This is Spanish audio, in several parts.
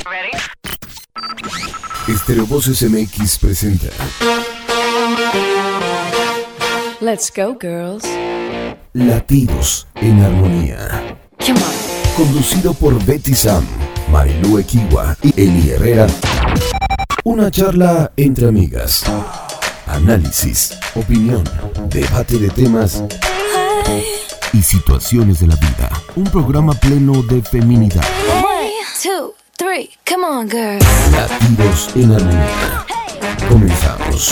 Stereo Voces MX presenta Let's go, girls. Latidos en Armonía. Come on. Conducido por Betty Sam, Marilú Equigua y Eli Herrera. Una charla entre amigas. Análisis, opinión, debate de temas y situaciones de la vida. Un programa pleno de feminidad. 1, 2, 3, come on, girls. Latidos en Armonía. Comenzamos.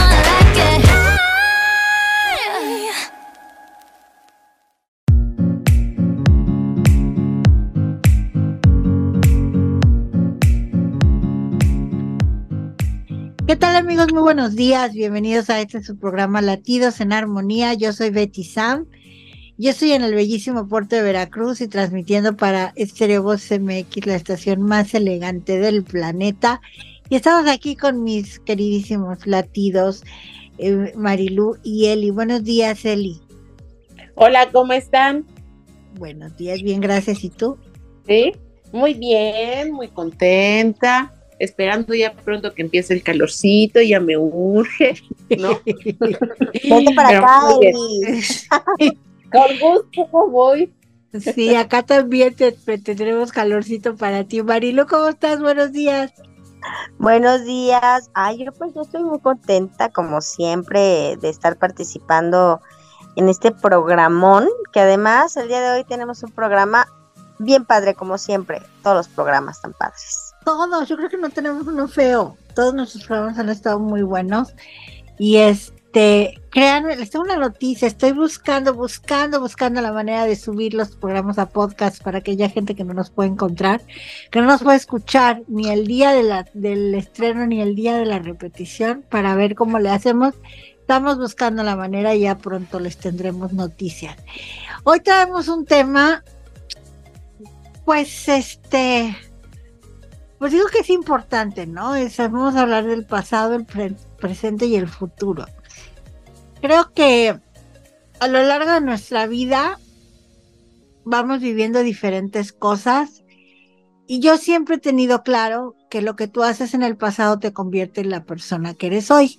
¿Qué tal, amigos? Muy buenos días, bienvenidos a su programa Latidos en Armonía. Yo soy Betty Sam, yo estoy en el bellísimo puerto de Veracruz y transmitiendo para Stereo Voces MX, la estación más elegante del planeta. Y estamos aquí con mis queridísimos latidos, Marilú y Eli. Buenos días, Eli. Hola, ¿cómo están? Buenos días, bien, gracias. ¿Y tú? Sí, muy bien, muy contenta. Esperando ya pronto que empiece el calorcito, ya me urge, ¿no? Vente para acá, Eli. Con gusto, ¿cómo voy? Sí, acá también tendremos calorcito para ti. Marilu, ¿cómo estás? Buenos días. Buenos días. Yo estoy muy contenta, como siempre, de estar participando en este programón, que además el día de hoy tenemos un programa bien padre, como siempre, todos los programas tan padres. Todos, yo creo que no tenemos uno feo. Todos nuestros programas han estado muy buenos. Y créanme, les tengo una noticia. Estoy buscando la manera de subir los programas a podcast para aquella gente que no nos puede encontrar, que no nos puede escuchar ni el día del estreno ni el día de la repetición, para ver cómo le hacemos. Estamos buscando la manera y ya pronto les tendremos noticias. Hoy traemos un tema, pues digo que es importante, ¿no? Vamos a hablar del pasado, el presente y el futuro. Creo que a lo largo de nuestra vida vamos viviendo diferentes cosas y yo siempre he tenido claro que lo que tú haces en el pasado te convierte en la persona que eres hoy.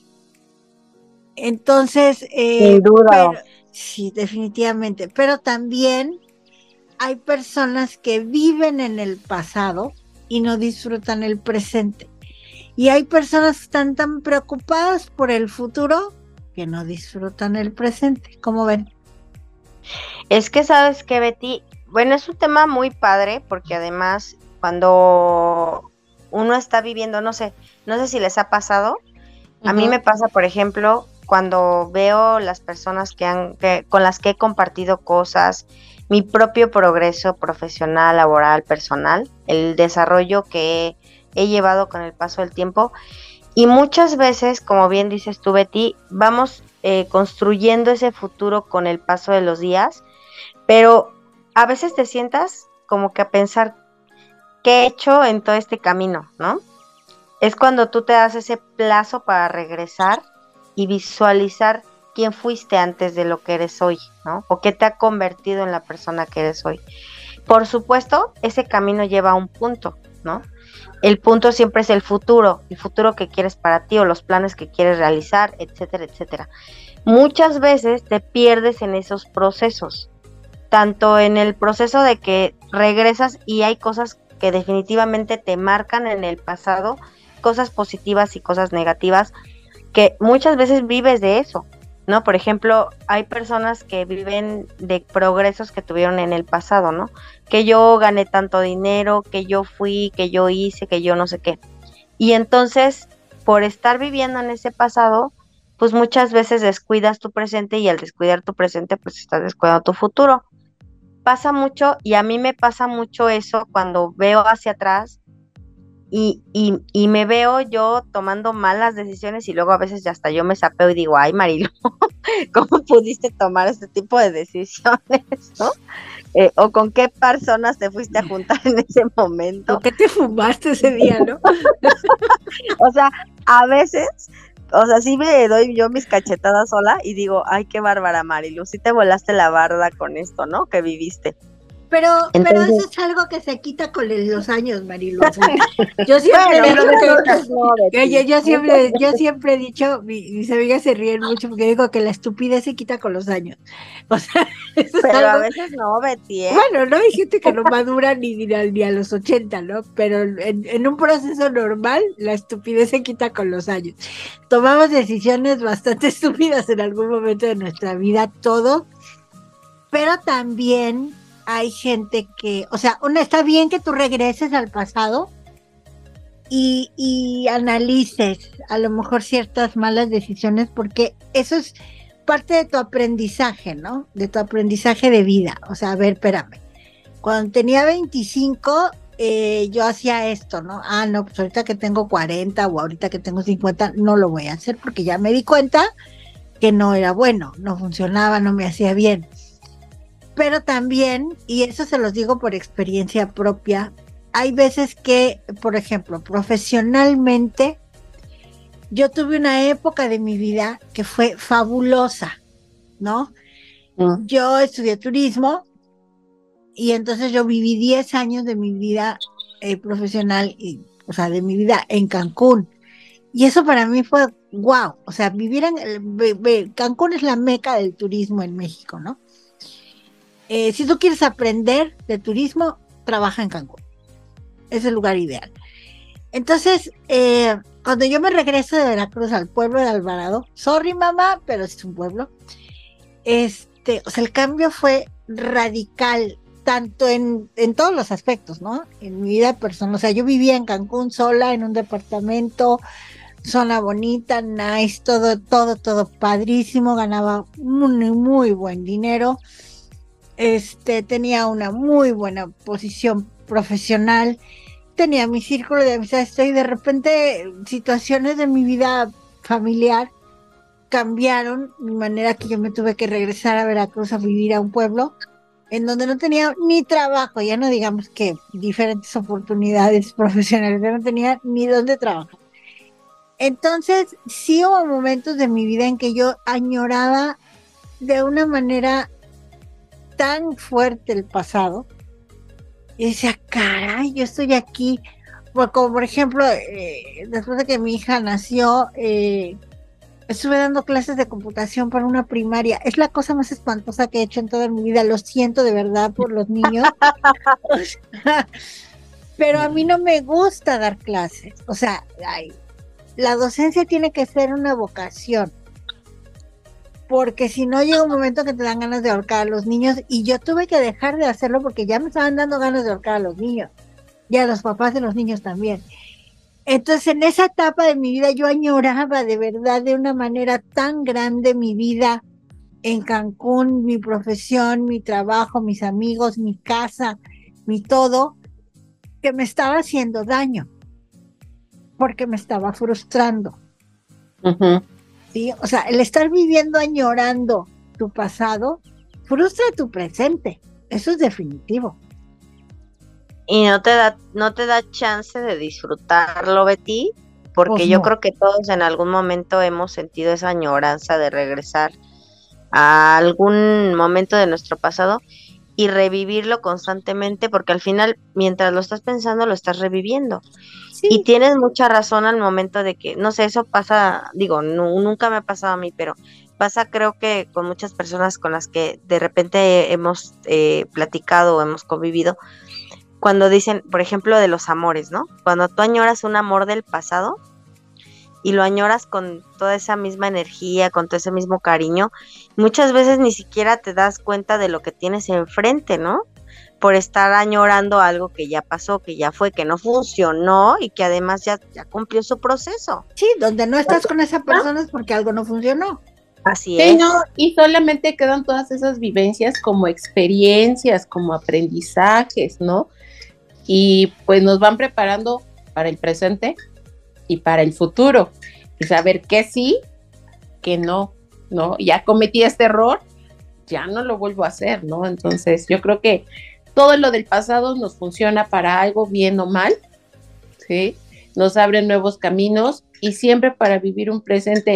Entonces, sin duda. Sí, definitivamente, pero también hay personas que viven en el pasado y no disfrutan el presente. Y hay personas que están tan preocupadas por el futuro que no disfrutan el presente. ¿Cómo ven? Es que, ¿sabes qué, Betty? Bueno, es un tema muy padre, porque además, cuando uno está viviendo, no sé si les ha pasado. Uh-huh. A mí me pasa, por ejemplo, cuando veo las personas con las que he compartido cosas, mi propio progreso profesional, laboral, personal, el desarrollo que he llevado con el paso del tiempo. Y muchas veces, como bien dices tú, Betty, vamos construyendo ese futuro con el paso de los días, pero a veces te sientas como que a pensar qué he hecho en todo este camino, ¿no? Es cuando tú te das ese plazo para regresar y visualizar quién fuiste antes de lo que eres hoy, ¿no? O qué te ha convertido en la persona que eres hoy. Por supuesto, ese camino lleva a un punto, ¿no? El punto siempre es el futuro que quieres para ti o los planes que quieres realizar, etcétera, etcétera. Muchas veces te pierdes en esos procesos, tanto en el proceso de que regresas y hay cosas que definitivamente te marcan en el pasado, cosas positivas y cosas negativas, que muchas veces vives de eso, ¿no? Por ejemplo, hay personas que viven de progresos que tuvieron en el pasado, ¿no? Que yo gané tanto dinero, que yo fui, que yo hice, que yo no sé qué. Y entonces, por estar viviendo en ese pasado, pues muchas veces descuidas tu presente y al descuidar tu presente, pues estás descuidando tu futuro. Pasa mucho y a mí me pasa mucho eso cuando veo hacia atrás y me veo yo tomando malas decisiones y luego a veces hasta yo me sapeo y digo, ay, Marilu, ¿cómo pudiste tomar este tipo de decisiones, no? O con qué personas te fuiste a juntar en ese momento. ¿O qué te fumaste ese día, no? O sea, a veces, sí me doy yo mis cachetadas sola y digo, ay, qué bárbara, Marilu, sí te volaste la barda con esto, ¿no? Que viviste. pero Entonces, eso es algo que se quita con los años, Marilu. O sea, yo siempre he bueno, dicho nosotros no, Betty. yo siempre he dicho, mis amigas se ríen mucho porque digo que la estupidez se quita con los años. O sea, eso es Pero a algo. veces no, Betty, ¿eh? Bueno, no hay gente que no madura ni a los 80, ¿no? Pero en un proceso normal, la estupidez se quita con los años. Tomamos decisiones bastante estúpidas en algún momento de nuestra vida, todos, pero también hay gente que, o sea, está bien que tú regreses al pasado y analices a lo mejor ciertas malas decisiones, porque eso es parte de tu aprendizaje, ¿no? De tu aprendizaje de vida. O sea, a ver, espérame. Cuando tenía 25, yo hacía esto, ¿no? Ah, no, pues ahorita que tengo 40 o ahorita que tengo 50, no lo voy a hacer porque ya me di cuenta que no era bueno, no funcionaba, no me hacía bien. Pero también, y eso se los digo por experiencia propia, hay veces que, por ejemplo, profesionalmente, yo tuve una época de mi vida que fue fabulosa, ¿no? Yo estudié turismo y entonces yo viví 10 años de mi vida profesional, o sea, de mi vida en Cancún. Y eso para mí fue wow. O sea, vivir Cancún es la meca del turismo en México, ¿no? Si tú quieres aprender de turismo, trabaja en Cancún. Es el lugar ideal. Entonces, cuando yo me regreso de Veracruz al pueblo de Alvarado, sorry mamá, pero es un pueblo, o sea, el cambio fue radical, tanto en todos los aspectos, ¿no? En mi vida personal, o sea, yo vivía en Cancún sola, en un departamento, zona bonita, nice, todo padrísimo, ganaba muy, muy buen dinero, tenía una muy buena posición profesional, tenía mi círculo de amistades, y de repente situaciones de mi vida familiar cambiaron, de manera que yo me tuve que regresar a Veracruz a vivir a un pueblo en donde no tenía ni trabajo, ya no digamos que diferentes oportunidades profesionales, yo no tenía ni dónde trabajar. Entonces, sí hubo momentos de mi vida en que yo añoraba de una manera tan fuerte el pasado, y decía, caray, yo estoy aquí, como por ejemplo, después de que mi hija nació, estuve dando clases de computación para una primaria. Es la cosa más espantosa que he hecho en toda mi vida. Lo siento de verdad por los niños. Pero a mí no me gusta dar clases. O sea, la docencia tiene que ser una vocación. Porque si no, llega un momento que te dan ganas de ahorcar a los niños. Y yo tuve que dejar de hacerlo porque ya me estaban dando ganas de ahorcar a los niños. Y a los papás de los niños también. Entonces, en esa etapa de mi vida, yo añoraba de verdad de una manera tan grande mi vida en Cancún, mi profesión, mi trabajo, mis amigos, mi casa, mi todo, que me estaba haciendo daño, porque me estaba frustrando. ¿Sí? O sea, el estar viviendo añorando tu pasado, frustra tu presente. Eso es definitivo. Y no te da chance de disfrutarlo, Betty, porque Pues yo no. creo que todos en algún momento hemos sentido esa añoranza de regresar a algún momento de nuestro pasado y revivirlo constantemente, porque al final, mientras lo estás pensando, lo estás reviviendo. Sí. Y tienes mucha razón al momento de que, no sé, eso pasa, digo, nunca me ha pasado a mí, pero pasa creo que con muchas personas con las que de repente hemos platicado o hemos convivido, cuando dicen, por ejemplo, de los amores, ¿no? Cuando tú añoras un amor del pasado y lo añoras con toda esa misma energía, con todo ese mismo cariño, muchas veces ni siquiera te das cuenta de lo que tienes enfrente, ¿no? Por estar añorando algo que ya pasó, que ya fue, que no funcionó y que además ya cumplió su proceso. Sí, donde no estás con esa persona es porque algo no funcionó. Así Sí, es. no, y solamente quedan todas esas vivencias como experiencias, como aprendizajes, ¿no? Y pues nos van preparando para el presente y para el futuro. Y saber que sí, que no, ¿no? Ya cometí este error, ya no lo vuelvo a hacer, ¿no? Entonces yo creo que todo lo del pasado nos funciona para algo, bien o mal, ¿sí? Nos abre nuevos caminos y siempre para vivir un presente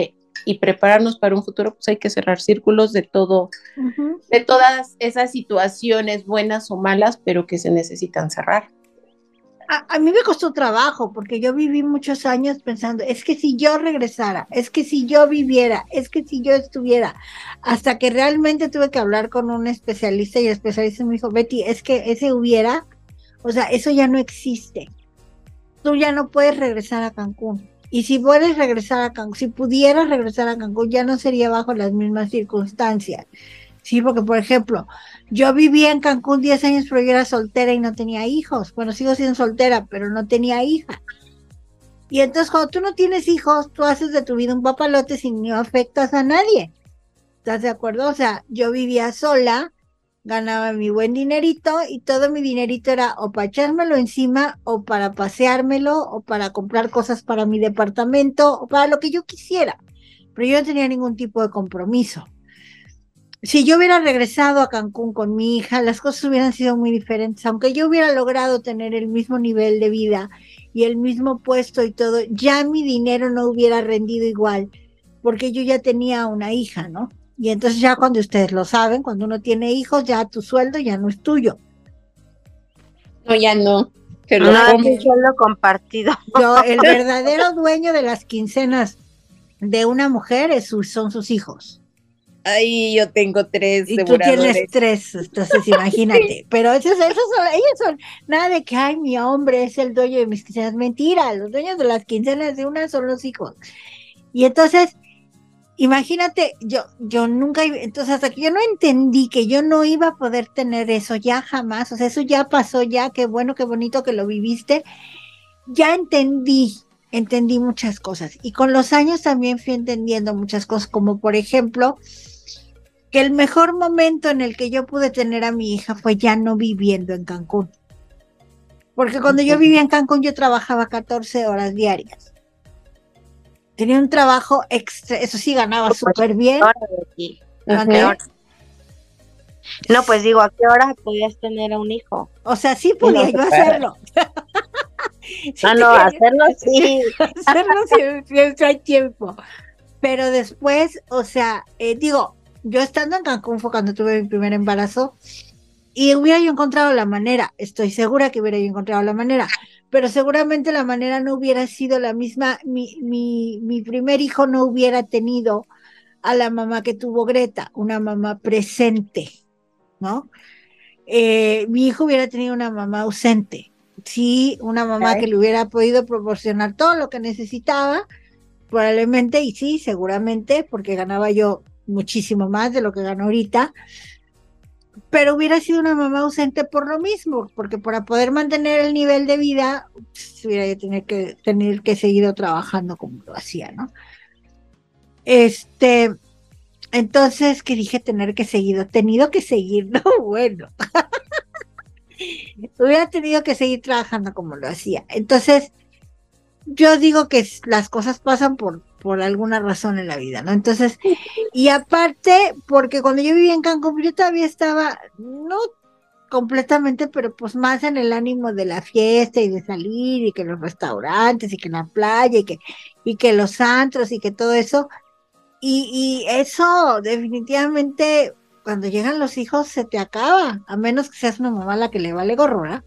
y prepararnos para un futuro, pues hay que cerrar círculos de todo, de todas esas situaciones buenas o malas, pero que se necesitan cerrar. A mí me costó trabajo porque yo viví muchos años pensando, es que si yo regresara, es que si yo viviera, es que si yo estuviera, hasta que realmente tuve que hablar con un especialista y el especialista me dijo, Betty, es que ese hubiera, o sea, eso ya no existe. Tú ya no puedes regresar a Cancún. Y si puedes regresar a Cancún, si pudieras regresar a Cancún, ya no sería bajo las mismas circunstancias. Sí, porque por ejemplo, yo vivía en Cancún 10 años, pero yo era soltera y no tenía hijos. Bueno, sigo siendo soltera, pero no tenía hija. Y entonces cuando tú no tienes hijos, tú haces de tu vida un papalote sin no afectas a nadie. ¿Estás de acuerdo? O sea, yo vivía sola, ganaba mi buen dinerito y todo mi dinerito era o para echármelo encima o para paseármelo o para comprar cosas para mi departamento o para lo que yo quisiera. Pero yo no tenía ningún tipo de compromiso. Si yo hubiera regresado a Cancún con mi hija, las cosas hubieran sido muy diferentes. Aunque yo hubiera logrado tener el mismo nivel de vida y el mismo puesto y todo, ya mi dinero no hubiera rendido igual, porque yo ya tenía una hija, ¿no? Y entonces ya cuando ustedes lo saben, cuando uno tiene hijos, ya tu sueldo ya no es tuyo. No, ya no. No es un sueldo compartido. El verdadero dueño de las quincenas de una mujer son sus hijos. Ay, yo tengo 3 y tú tienes 3, entonces imagínate. Pero ellos son nada de que, ay, mi hombre es el dueño de mis quincenas. Mentira, los dueños de las quincenas de una son los hijos. Y entonces, imagínate, yo nunca, entonces hasta que yo no entendí que yo no iba a poder tener eso ya jamás, o sea, eso ya pasó ya, qué bueno, qué bonito que lo viviste, ya entendí muchas cosas. Y con los años también fui entendiendo muchas cosas, como por ejemplo, que el mejor momento en el que yo pude tener a mi hija fue ya no viviendo en Cancún. Porque cuando yo vivía en Cancún yo trabajaba 14 horas diarias. Tenía un trabajo extra, eso sí ganaba súper bien. No, pues digo, ¿a qué hora podías tener a un hijo? O sea, sí podía yo hacerlo. Hacerlo sí. Hacerlo si hay tiempo. Pero después, o sea, yo estando en Cancún fue cuando tuve mi primer embarazo y hubiera yo encontrado la manera, estoy segura que hubiera yo encontrado la manera, pero seguramente la manera no hubiera sido la misma, mi primer hijo no hubiera tenido a la mamá que tuvo Greta, una mamá presente, ¿no? Mi hijo hubiera tenido una mamá ausente, sí, una mamá que le hubiera podido proporcionar todo lo que necesitaba, probablemente, y sí, seguramente, porque ganaba yo muchísimo más de lo que gano ahorita, pero hubiera sido una mamá ausente por lo mismo, porque para poder mantener el nivel de vida, hubiera yo tener que seguir trabajando como lo hacía, ¿no? Entonces, que dije tenido que seguir, no, bueno. Hubiera tenido que seguir trabajando como lo hacía. Entonces, yo digo que las cosas pasan por alguna razón en la vida, ¿no? Entonces, y aparte, porque cuando yo vivía en Cancún, yo todavía estaba, no completamente, pero pues más en el ánimo de la fiesta y de salir, y que los restaurantes, y que la playa, y que los antros, y que todo eso, y eso definitivamente, cuando llegan los hijos, se te acaba, a menos que seas una mamá a la que le vale gorro, ¿verdad?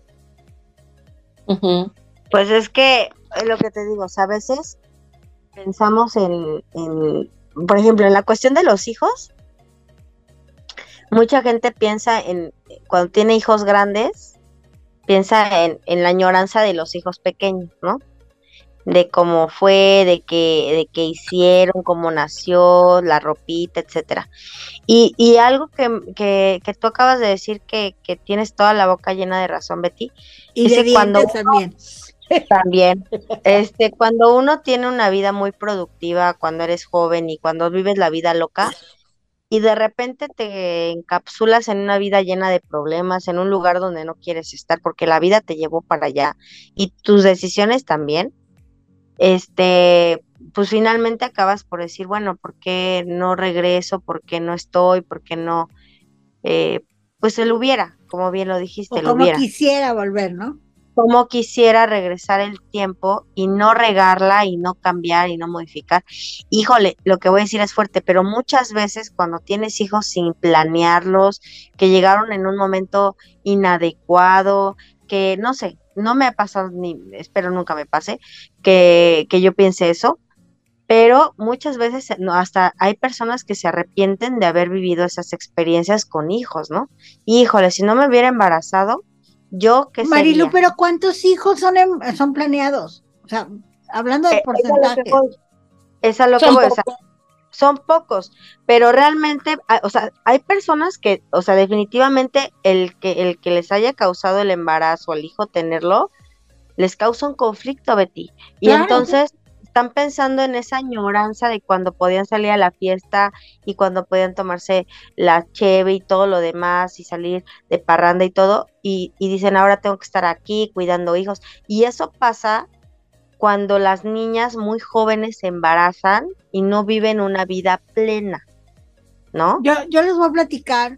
Pues es que, es lo que te digo, o sea, a veces pensamos por ejemplo, en la cuestión de los hijos, mucha gente piensa cuando tiene hijos grandes, piensa en la añoranza de los hijos pequeños, ¿no? De cómo fue, de qué hicieron, cómo nació, la ropita, etcétera. Y algo que tú acabas de decir que tienes toda la boca llena de razón, Betty, y de dientes también. También, cuando uno tiene una vida muy productiva, cuando eres joven y cuando vives la vida loca, y de repente te encapsulas en una vida llena de problemas, en un lugar donde no quieres estar, porque la vida te llevó para allá, y tus decisiones también, pues finalmente acabas por decir, bueno, ¿por qué no regreso? ¿Por qué no estoy? ¿Por qué no? Pues se lo hubiera, como bien lo dijiste, o como quisiera volver, ¿no? cómo quisiera regresar el tiempo y no regarla y no cambiar y no modificar. Híjole, lo que voy a decir es fuerte, pero muchas veces cuando tienes hijos sin planearlos, que llegaron en un momento inadecuado, que no sé, no me ha pasado ni espero nunca me pase, que yo piense eso, pero muchas veces no, hasta hay personas que se arrepienten de haber vivido esas experiencias con hijos, ¿no? Híjole, si no me hubiera embarazado, ¿yo qué Marilu, sería? pero ¿cuántos hijos son planeados? O sea, hablando de Es a lo que porcentajes. voy, es a lo que Son voy, o sea, pocos. son pocos, pero realmente, o sea, hay personas que, o sea, definitivamente el que les haya causado el embarazo al hijo tenerlo, les causa un conflicto, Betty. Y Claro. entonces están pensando en esa añoranza de cuando podían salir a la fiesta y cuando podían tomarse la cheve y todo lo demás y salir de parranda y todo, y dicen, ahora tengo que estar aquí cuidando hijos. Y eso pasa cuando las niñas muy jóvenes se embarazan y no viven una vida plena, ¿no? Yo les voy a platicar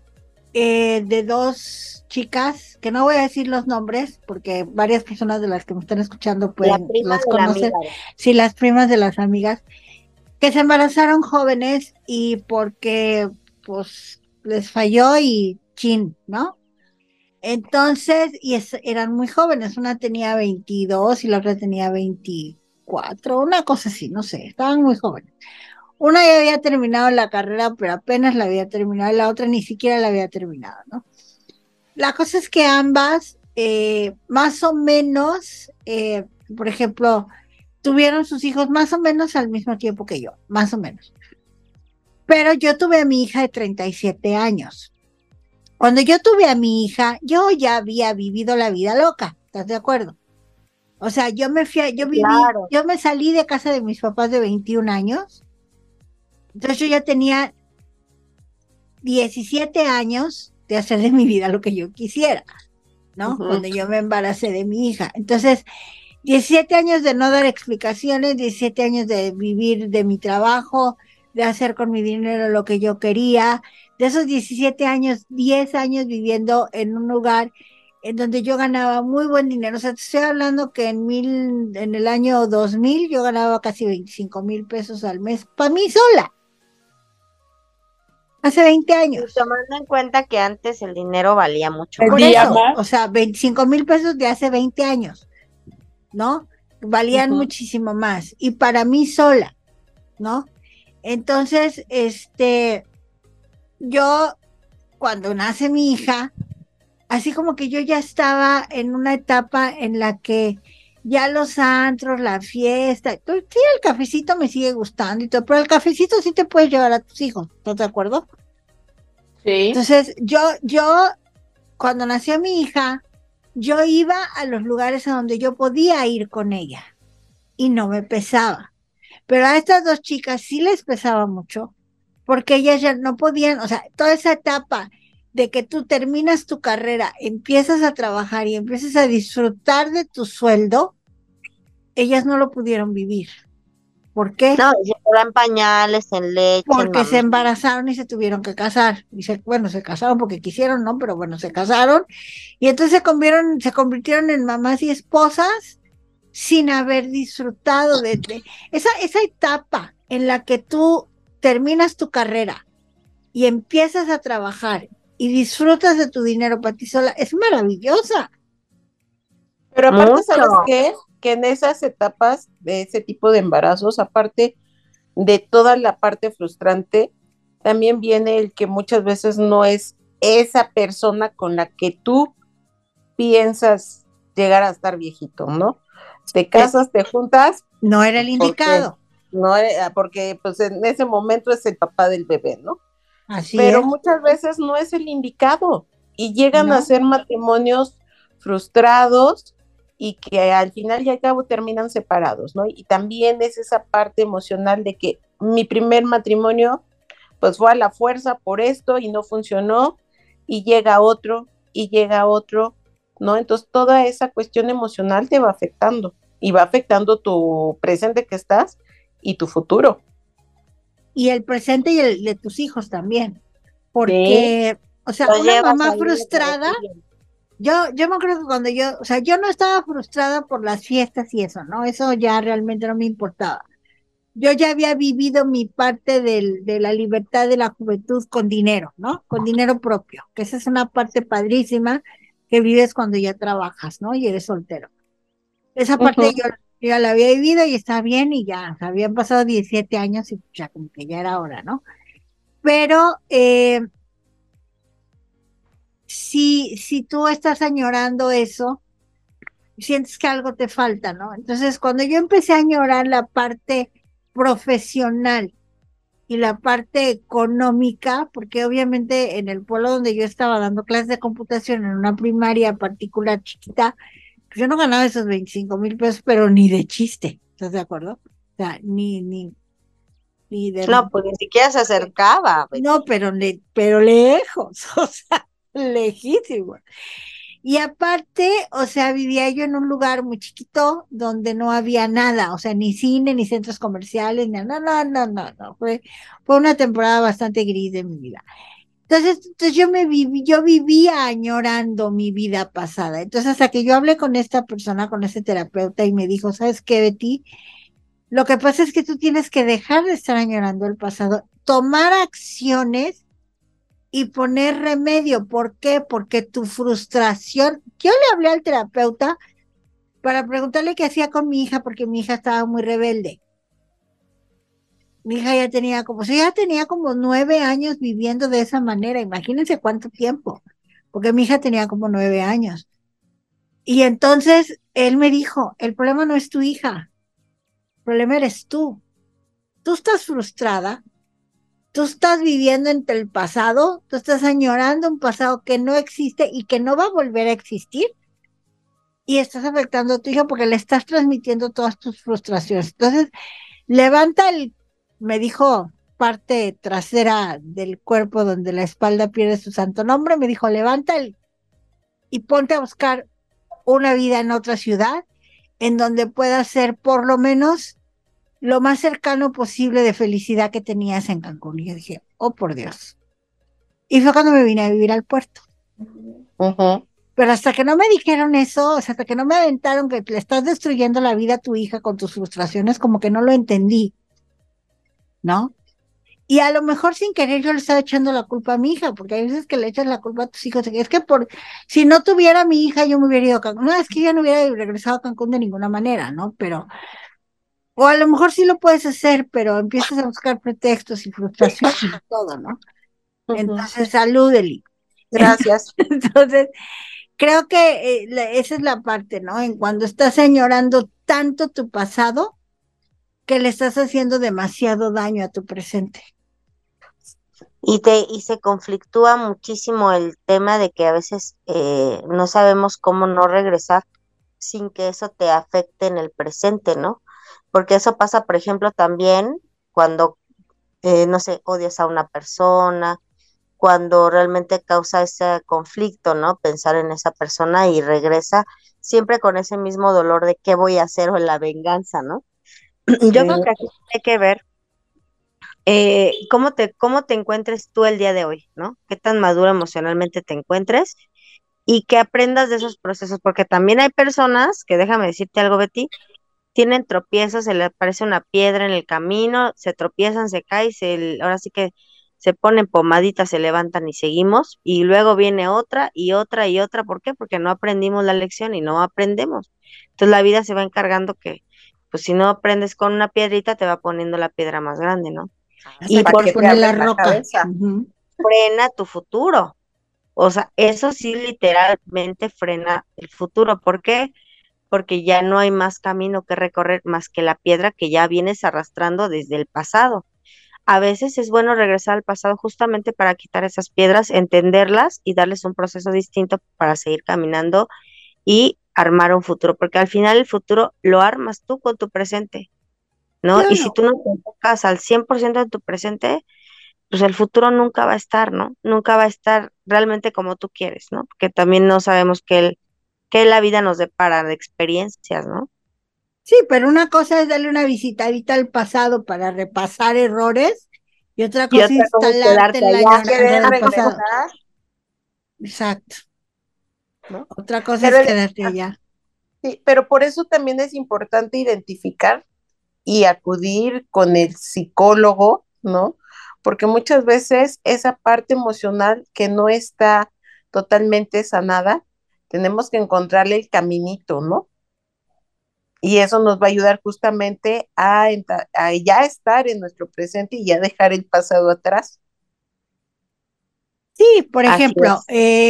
de dos chicas, que no voy a decir los nombres, porque varias personas de las que me están escuchando La pueden, prima las de la conocen, amiga. sí, las primas de las amigas, que se embarazaron jóvenes y porque pues les falló y chin, ¿no? Entonces, eran muy jóvenes, una tenía 22 y la otra tenía 24, una cosa así, no sé, estaban muy jóvenes. Una ya había terminado la carrera, pero apenas la había terminado, y la otra ni siquiera la había terminado, ¿no? La cosa es que ambas, más o menos, por ejemplo, tuvieron sus hijos más o menos al mismo tiempo que yo, más o menos. Pero yo tuve a mi hija de 37 años. Cuando yo tuve a mi hija, yo ya había vivido la vida loca, ¿estás de acuerdo? O sea, Claro. yo me salí de casa de mis papás de 21 años, entonces yo ya tenía 17 años de hacer de mi vida lo que yo quisiera, ¿no? Ujú. Cuando yo me embaracé de mi hija. Entonces, 17 años de no dar explicaciones, 17 años de vivir de mi trabajo, de hacer con mi dinero lo que yo quería. De esos 17 años, 10 años viviendo en un lugar en donde yo ganaba muy buen dinero. O sea, te estoy hablando que en el año 2000 yo ganaba casi 25,000 pesos al mes para mí sola, hace 20 Y años. tomando en cuenta que antes el dinero valía mucho El más. Por día eso, más. o sea, 25,000 pesos de hace 20 años, ¿no? Valían Ujú. muchísimo más. Y para mí sola, ¿no? Entonces, yo, cuando nace mi hija, así como que yo ya estaba en una etapa en la que ya los antros, la fiesta, sí, el cafecito me sigue gustando y todo, pero el cafecito sí te puedes llevar a tus hijos, ¿estás de acuerdo? Sí. Entonces, cuando nació mi hija, yo iba a los lugares a donde yo podía ir con ella y no me pesaba. Pero a estas dos chicas sí les pesaba mucho porque ellas ya no podían, o sea, toda esa etapa de que tú terminas tu carrera, empiezas a trabajar y empiezas a disfrutar de tu sueldo, ellas no lo pudieron vivir. ¿Por qué? No, y se quedan pañales, en leche, en Porque se mamá. embarazaron y se tuvieron que casar. Bueno, se casaron porque quisieron, ¿no? Pero bueno, se casaron y entonces se convirtieron en mamás y esposas sin haber disfrutado de esa etapa en la que tú terminas tu carrera y empiezas a trabajar y disfrutas de tu dinero para ti sola, es maravillosa. Pero aparte, ¿sabes Mucho. qué? Que en esas etapas de ese tipo de embarazos, aparte de toda la parte frustrante, también viene el que muchas veces no es esa persona con la que tú piensas llegar a estar viejito, ¿no? Te casas, te juntas, No era el porque indicado. no, porque pues en ese momento es el papá del bebé, ¿no? Así Pero es, muchas veces no es el indicado y llegan a ¿no? ser matrimonios frustrados y que al final y al cabo terminan separados, ¿no? Y también es esa parte emocional de que mi primer matrimonio pues fue a la fuerza por esto y no funcionó y llega otro, ¿no? Entonces toda esa cuestión emocional te va afectando y va afectando tu presente que estás y tu futuro. Y el presente y el de tus hijos también. Sí. Porque, o sea, Lo una llevas mamá ahí, lo frustrada, recibes. Yo me acuerdo que cuando o sea, yo no estaba frustrada por las fiestas y eso, ¿no? Eso ya realmente no me importaba. Yo ya había vivido mi parte de la libertad de la juventud con dinero, ¿no? Con dinero propio, que esa es una parte padrísima que vives cuando ya trabajas, ¿no? Y eres soltero. Esa parte Ujú. yo ya la había vivido y está bien y ya, o sea, habían pasado 17 años y ya como que ya era hora, ¿no? Pero si tú estás añorando eso, sientes que algo te falta, ¿no? Entonces, cuando yo empecé a añorar la parte profesional y la parte económica, porque obviamente en el pueblo donde yo estaba dando clases de computación en una primaria particular chiquita, pues yo no ganaba esos 25,000 pesos, pero ni de chiste, ¿estás de acuerdo? O sea, ni de... No, pues ni siquiera se acercaba, No, Betty. pero lejos, o sea, lejísimo. Y aparte, o sea, vivía yo en un lugar muy chiquito donde no había nada, o sea, ni cine, ni centros comerciales, ni no, no, no, no, no. Fue una temporada bastante gris de mi vida. Entonces yo vivía añorando mi vida pasada. Entonces, hasta que yo hablé con esta persona, con este terapeuta, y me dijo, ¿sabes qué, Betty? Lo que pasa es que tú tienes que dejar de estar añorando el pasado, tomar acciones y poner remedio. ¿Por qué? Porque tu frustración, yo le hablé al terapeuta para preguntarle qué hacía con mi hija, porque mi hija estaba muy rebelde. Mi hija ya tenía como, si ya tenía como 9 años viviendo de esa manera, imagínense cuánto tiempo, porque mi hija tenía como 9 años. Y entonces él me dijo, el problema no es tu hija, el problema eres tú. Tú estás frustrada, tú estás viviendo entre el pasado, tú estás añorando un pasado que no existe y que no va a volver a existir y estás afectando a tu hija porque le estás transmitiendo todas tus frustraciones. Entonces, levanta me dijo, parte trasera del cuerpo donde la espalda pierde su santo nombre, me dijo, levanta y ponte a buscar una vida en otra ciudad en donde puedas ser por lo menos lo más cercano posible de felicidad que tenías en Cancún. Y yo dije, oh por Dios. Y fue cuando me vine a vivir al puerto. Ujú. Pero hasta que no me dijeron eso, o sea, hasta que no me aventaron que le estás destruyendo la vida a tu hija con tus frustraciones, como que no lo entendí, ¿no? Y a lo mejor sin querer yo le estaba echando la culpa a mi hija, porque hay veces que le echas la culpa a tus hijos. Es que si no tuviera a mi hija, yo me hubiera ido a Cancún. No, es que yo no hubiera regresado a Cancún de ninguna manera, ¿no? Pero, o a lo mejor sí lo puedes hacer, pero empiezas a buscar pretextos y frustración y todo, ¿no? Ujú. Entonces, salud, Eli. Gracias. Entonces, creo que esa es la parte, ¿no? En cuando estás añorando tanto tu pasado que le estás haciendo demasiado daño a tu presente. Y se conflictúa muchísimo el tema de que a veces no sabemos cómo no regresar sin que eso te afecte en el presente, ¿no? Porque eso pasa, por ejemplo, también cuando, no sé, odias a una persona, cuando realmente causa ese conflicto, ¿no? Pensar en esa persona y regresa siempre con ese mismo dolor de qué voy a hacer o la venganza, ¿no? Yo creo Sí. que aquí tiene que ver cómo te encuentres tú el día de hoy, ¿no? Qué tan maduro emocionalmente te encuentres y que aprendas de esos procesos, porque también hay personas que, déjame decirte algo, Betty, tienen tropiezos, se les aparece una piedra en el camino, se tropiezan, se caen, ahora sí que se ponen pomaditas, se levantan y seguimos, y luego viene otra y otra y otra, ¿por qué? Porque no aprendimos la lección y no aprendemos. Entonces la vida se va encargando que, pues si no aprendes con una piedrita, te va poniendo la piedra más grande, ¿no? Hasta Y que Para por te que te pone la abres la roca. cabeza. Ujú. frena tu futuro. O sea, eso sí literalmente frena el futuro. ¿Por qué? Porque ya no hay más camino que recorrer más que la piedra que ya vienes arrastrando desde el pasado. A veces es bueno regresar al pasado justamente para quitar esas piedras, entenderlas y darles un proceso distinto para seguir caminando y armar un futuro, porque al final el futuro lo armas tú con tu presente, ¿no? Y si Claro. tú no te enfocas al 100% en tu presente, pues el futuro nunca va a estar, ¿no? Nunca va a estar realmente como tú quieres, ¿no? Porque también no sabemos qué la vida nos depara de experiencias, ¿no? Sí, pero una cosa es darle una visitadita al pasado para repasar errores y otra Y cosa es otra cosa es instalarte quedarte en la allá añoranza Querer del hasta que pasado. regresar. Exacto, ¿no? Otra cosa Pero, es quedarte allá. sí, pero por eso también es importante identificar y acudir con el psicólogo, ¿no? Porque muchas veces esa parte emocional que no está totalmente sanada, tenemos que encontrarle el caminito, ¿no? Y eso nos va a ayudar justamente a ya estar en nuestro presente y ya dejar el pasado atrás. Sí, por Así ejemplo, es.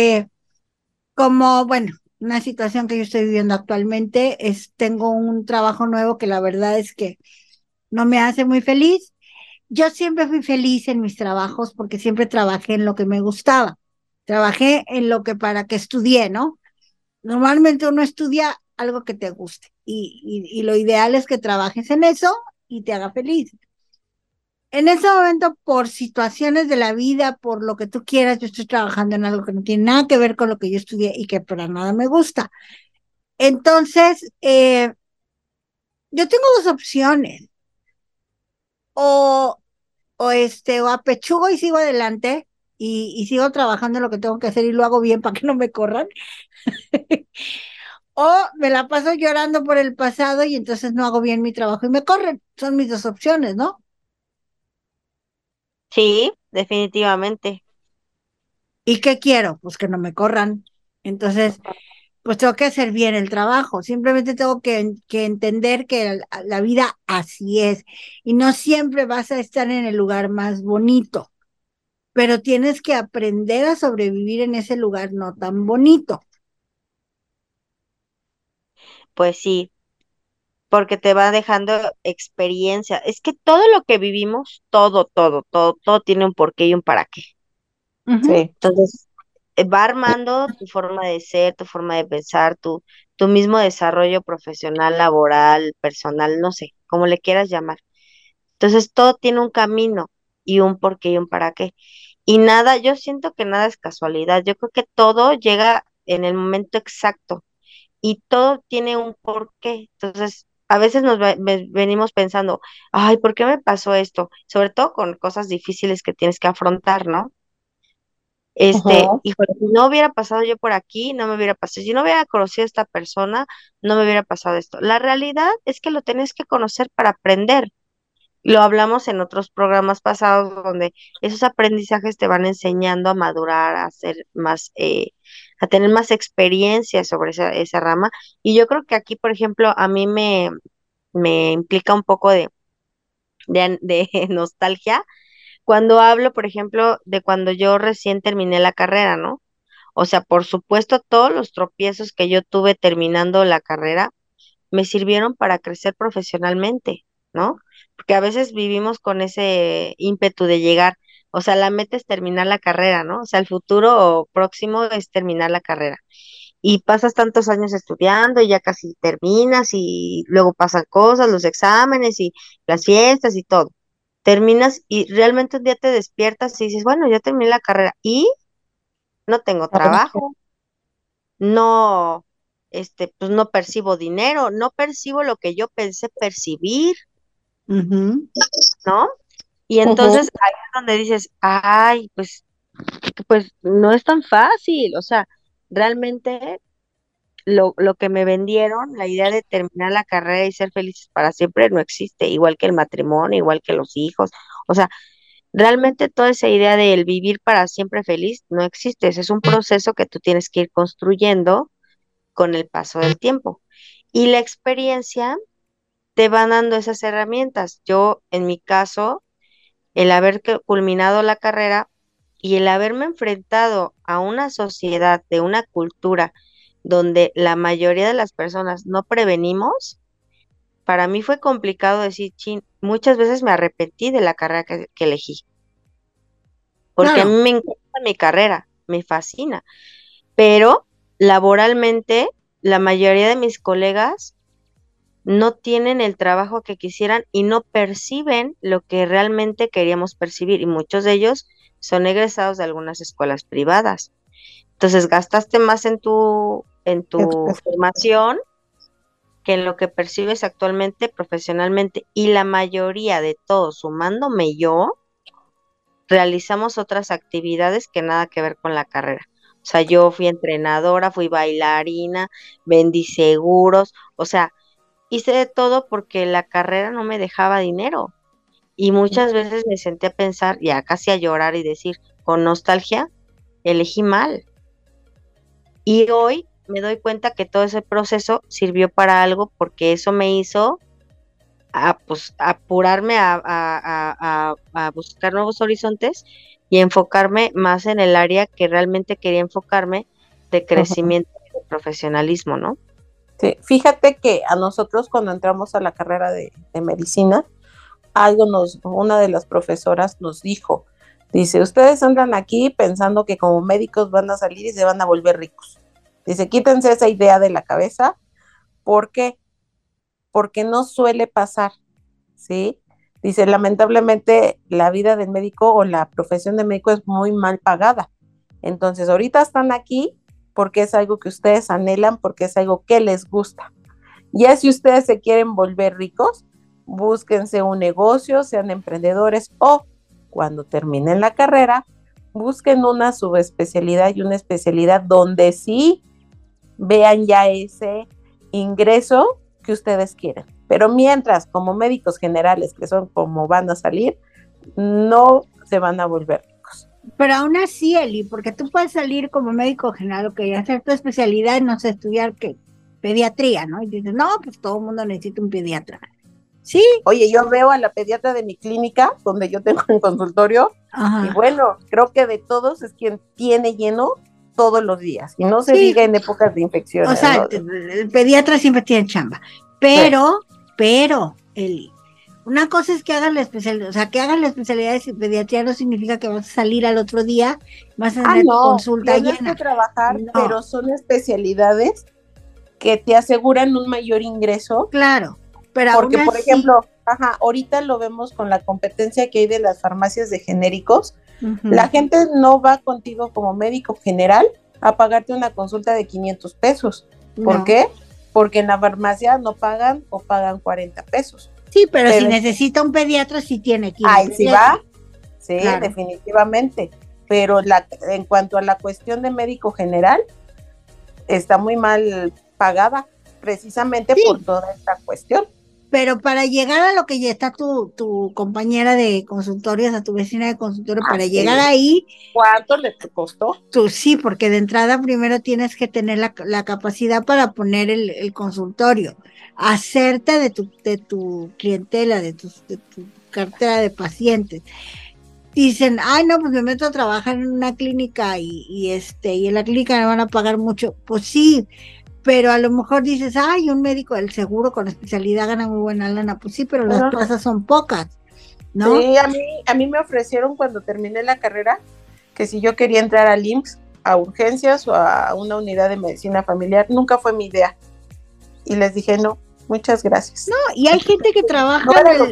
como, bueno, una situación que yo estoy viviendo actualmente es, tengo un trabajo nuevo que la verdad es que no me hace muy feliz. Yo siempre fui feliz en mis trabajos porque siempre trabajé en lo que me gustaba. Trabajé en lo que para que estudié, ¿no? Normalmente uno estudia algo que te guste y lo ideal es que trabajes en eso y te haga feliz. En ese momento, por situaciones de la vida, por lo que tú quieras, yo estoy trabajando en algo que no tiene nada que ver con lo que yo estudié y que para nada me gusta. Entonces, yo tengo dos opciones. O, o apechugo y sigo adelante y sigo trabajando en lo que tengo que hacer y lo hago bien para que no me corran. O me la paso llorando por el pasado y entonces no hago bien mi trabajo y me corren. Son mis dos opciones, ¿no? Sí, definitivamente. ¿Y qué quiero? Pues que no me corran. Entonces, pues tengo que hacer bien el trabajo. Simplemente tengo que entender que la vida así es. Y no siempre vas a estar en el lugar más bonito, pero tienes que aprender a sobrevivir en ese lugar no tan bonito. Pues sí, porque te va dejando experiencia. Es que todo lo que vivimos, todo tiene un porqué y un para qué. Ujú. Sí. Entonces, va armando tu forma de ser, tu forma de pensar, tu mismo desarrollo profesional, laboral, personal, no sé, como le quieras llamar. Entonces, todo tiene un camino y un porqué y un para qué. Y nada, yo siento que nada es casualidad. Yo creo que todo llega en el momento exacto y todo tiene un porqué. Entonces, a veces venimos pensando, ay, ¿por qué me pasó esto? Sobre todo con cosas difíciles que tienes que afrontar, ¿no? Ujú. Híjole, si no hubiera pasado yo por aquí, no me hubiera pasado. Si no hubiera conocido a esta persona, no me hubiera pasado esto. La realidad es que lo tenés que conocer para aprender. Lo hablamos en otros programas pasados donde esos aprendizajes te van enseñando a madurar, a ser más, a tener más experiencia sobre esa rama. Y yo creo que aquí, por ejemplo, a mí me implica un poco de nostalgia cuando hablo, por ejemplo, de cuando yo recién terminé la carrera, ¿no? O sea, por supuesto, todos los tropiezos que yo tuve terminando la carrera me sirvieron para crecer profesionalmente, ¿no? Porque a veces vivimos con ese ímpetu de llegar, o sea, la meta es terminar la carrera, ¿no? O sea, el futuro próximo es terminar la carrera. Y pasas tantos años estudiando y ya casi terminas y luego pasan cosas, los exámenes y las fiestas y todo. Terminas y realmente un día te despiertas y dices, bueno, ya terminé la carrera y no tengo trabajo, no, pues no percibo dinero, no percibo lo que yo pensé percibir, Ujú. ¿no? Y Ujú. entonces ahí es donde dices, ay, pues no es tan fácil, o sea, realmente lo que me vendieron, la idea de terminar la carrera y ser felices para siempre no existe, igual que el matrimonio, igual que los hijos, o sea, realmente toda esa idea del vivir para siempre feliz no existe, ese es un proceso que tú tienes que ir construyendo con el paso del tiempo. Y la experiencia te va dando esas herramientas. Yo, en mi caso, el haber culminado la carrera y el haberme enfrentado a una sociedad de una cultura donde la mayoría de las personas no prevenimos, para mí fue complicado decir, chin, muchas veces me arrepentí de la carrera que elegí, porque a mí Claro, me encanta mi carrera, me fascina, pero laboralmente la mayoría de mis colegas no tienen el trabajo que quisieran y no perciben lo que realmente queríamos percibir. Y muchos de ellos son egresados de algunas escuelas privadas. Entonces gastaste más en tu formación que en lo que percibes actualmente profesionalmente. Y la mayoría de todos, sumándome yo, realizamos otras actividades que nada que ver con la carrera. O sea, yo fui entrenadora, fui bailarina, vendí seguros, o sea, hice de todo porque la carrera no me dejaba dinero. Y muchas veces me senté a pensar, ya casi a llorar y decir, con nostalgia, elegí mal. Y hoy me doy cuenta que todo ese proceso sirvió para algo porque eso me hizo pues, apurarme a buscar nuevos horizontes y enfocarme más en el área que realmente quería enfocarme de crecimiento y de profesionalismo, ¿no? Sí, fíjate que a nosotros cuando entramos a la carrera de medicina, una de las profesoras nos dijo, dice, ustedes andan aquí pensando que como médicos van a salir y se van a volver ricos. Dice, quítense esa idea de la cabeza. ¿Por qué? Porque no suele pasar, ¿sí? Dice, lamentablemente la vida del médico o la profesión de médico es muy mal pagada. Entonces, ahorita están aquí porque es algo que ustedes anhelan, porque es algo que les gusta. Ya si ustedes se quieren volver ricos, búsquense un negocio, sean emprendedores o cuando terminen la carrera, busquen una subespecialidad y una especialidad donde sí vean ya ese ingreso que ustedes quieren. Pero mientras, como médicos generales, que son como van a salir, no se van a volver ricos. Pero aún así, Eli, porque tú puedes salir como médico general, o que hacer tu especialidad y no sé, estudiar pediatría, ¿no? Y dices, no, pues todo el mundo necesita un pediatra. Sí. Oye, yo veo a la pediatra de mi clínica, donde yo tengo un consultorio, y bueno, creo que de todos es quien tiene lleno todos los días, y no se diga en épocas de infecciones. O sea, ¿no? El pediatra siempre tiene chamba, pero, Eli, una cosa es que hagas la especialidad, o sea, que hagas la especialidad de pediatría no significa que vas a salir al otro día, vas a tener consulta llena. Tienes que trabajar, pero son especialidades que te aseguran un mayor ingreso. Claro, pero porque, por ejemplo, ahorita lo vemos con la competencia que hay de las farmacias de genéricos. La gente no va contigo como médico general a pagarte una consulta de 500 pesos. ¿Por qué? Porque en la farmacia no pagan o pagan 40 pesos. Sí, pero si necesita un pediatra, sí tiene que ir. Ahí sí va, sí, claro. Definitivamente. Pero en cuanto a la cuestión de médico general, está muy mal pagada, precisamente por toda esta cuestión. Pero para llegar a lo que ya está tu compañera de consultorios, a tu vecina de consultorio, para llegar ahí... ¿Cuánto le costó? Sí, porque de entrada primero tienes que tener la capacidad para poner el consultorio, hacerte de tu clientela, de tu cartera de pacientes. Dicen, ay, no, pues me meto a trabajar en una clínica y en la clínica me van a pagar mucho. Pues sí, pero a lo mejor dices, ay, un médico del seguro con especialidad gana muy buena lana. Pues sí, pero las plazas son pocas, ¿no? Sí, a mí me ofrecieron cuando terminé la carrera que si yo quería entrar al IMSS, a urgencias o a una unidad de medicina familiar, nunca fue mi idea. Y les dije, no, muchas gracias. No, y hay gente que trabaja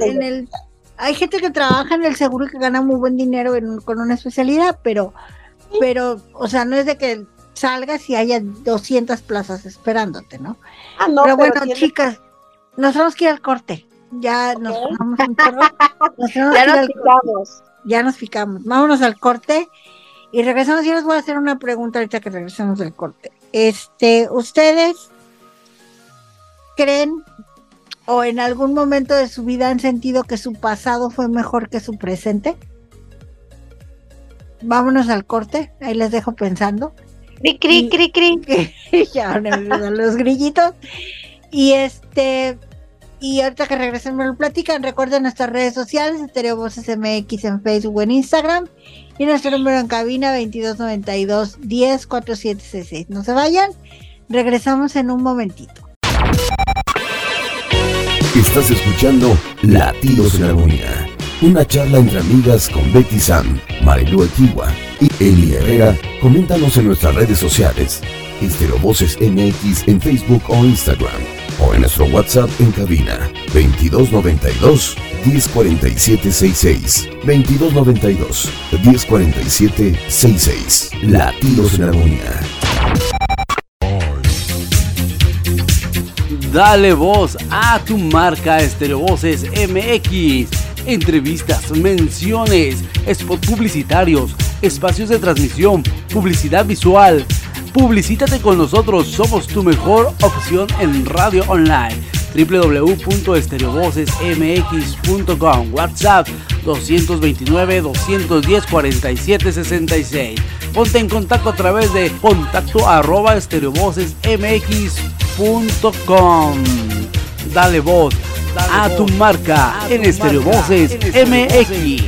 hay gente que trabaja en el seguro y que gana muy buen dinero con una especialidad, pero, o sea, no es de que salgas y haya 200 plazas esperándote, ¿no? No, pero bueno, chicas, nos vamos que ir al corte. Ya nos vamos un chorro. Ya nos picamos. Vámonos al corte y regresamos. Yo les voy a hacer una pregunta ahorita que regresemos del corte. ¿Ustedes creen o en algún momento de su vida han sentido que su pasado fue mejor que su presente? Vámonos al corte. Ahí les dejo pensando. Cri, cri, cri, cri. Ya me olvidan los grillitos. Y ahorita que regresen me lo platican. Recuerden nuestras redes sociales, Estereo Voces MX en Facebook o en Instagram. Y nuestro número en cabina 2292-104766. No se vayan. Regresamos en un momentito. Estás escuchando Latidos de la Armonía, una charla entre amigas con Betty Sam, Marilu Equiwa y Eli Herrera. Coméntanos en nuestras redes sociales, Estereo Voces MX en Facebook o Instagram, o en nuestro WhatsApp en cabina 2292-104766, 2292-104766. Latidos de la Armonía. Dale voz a tu marca Estereo Voces MX. Entrevistas, menciones, spots publicitarios, espacios de transmisión, publicidad visual. Publicítate con nosotros, somos tu mejor opción en radio online. www.estereovocesmx.com, WhatsApp 229-210-4766. Ponte en contacto a través de contacto@estereovocesmx.com. Dale voz a tu marca en Estereo Voces MX.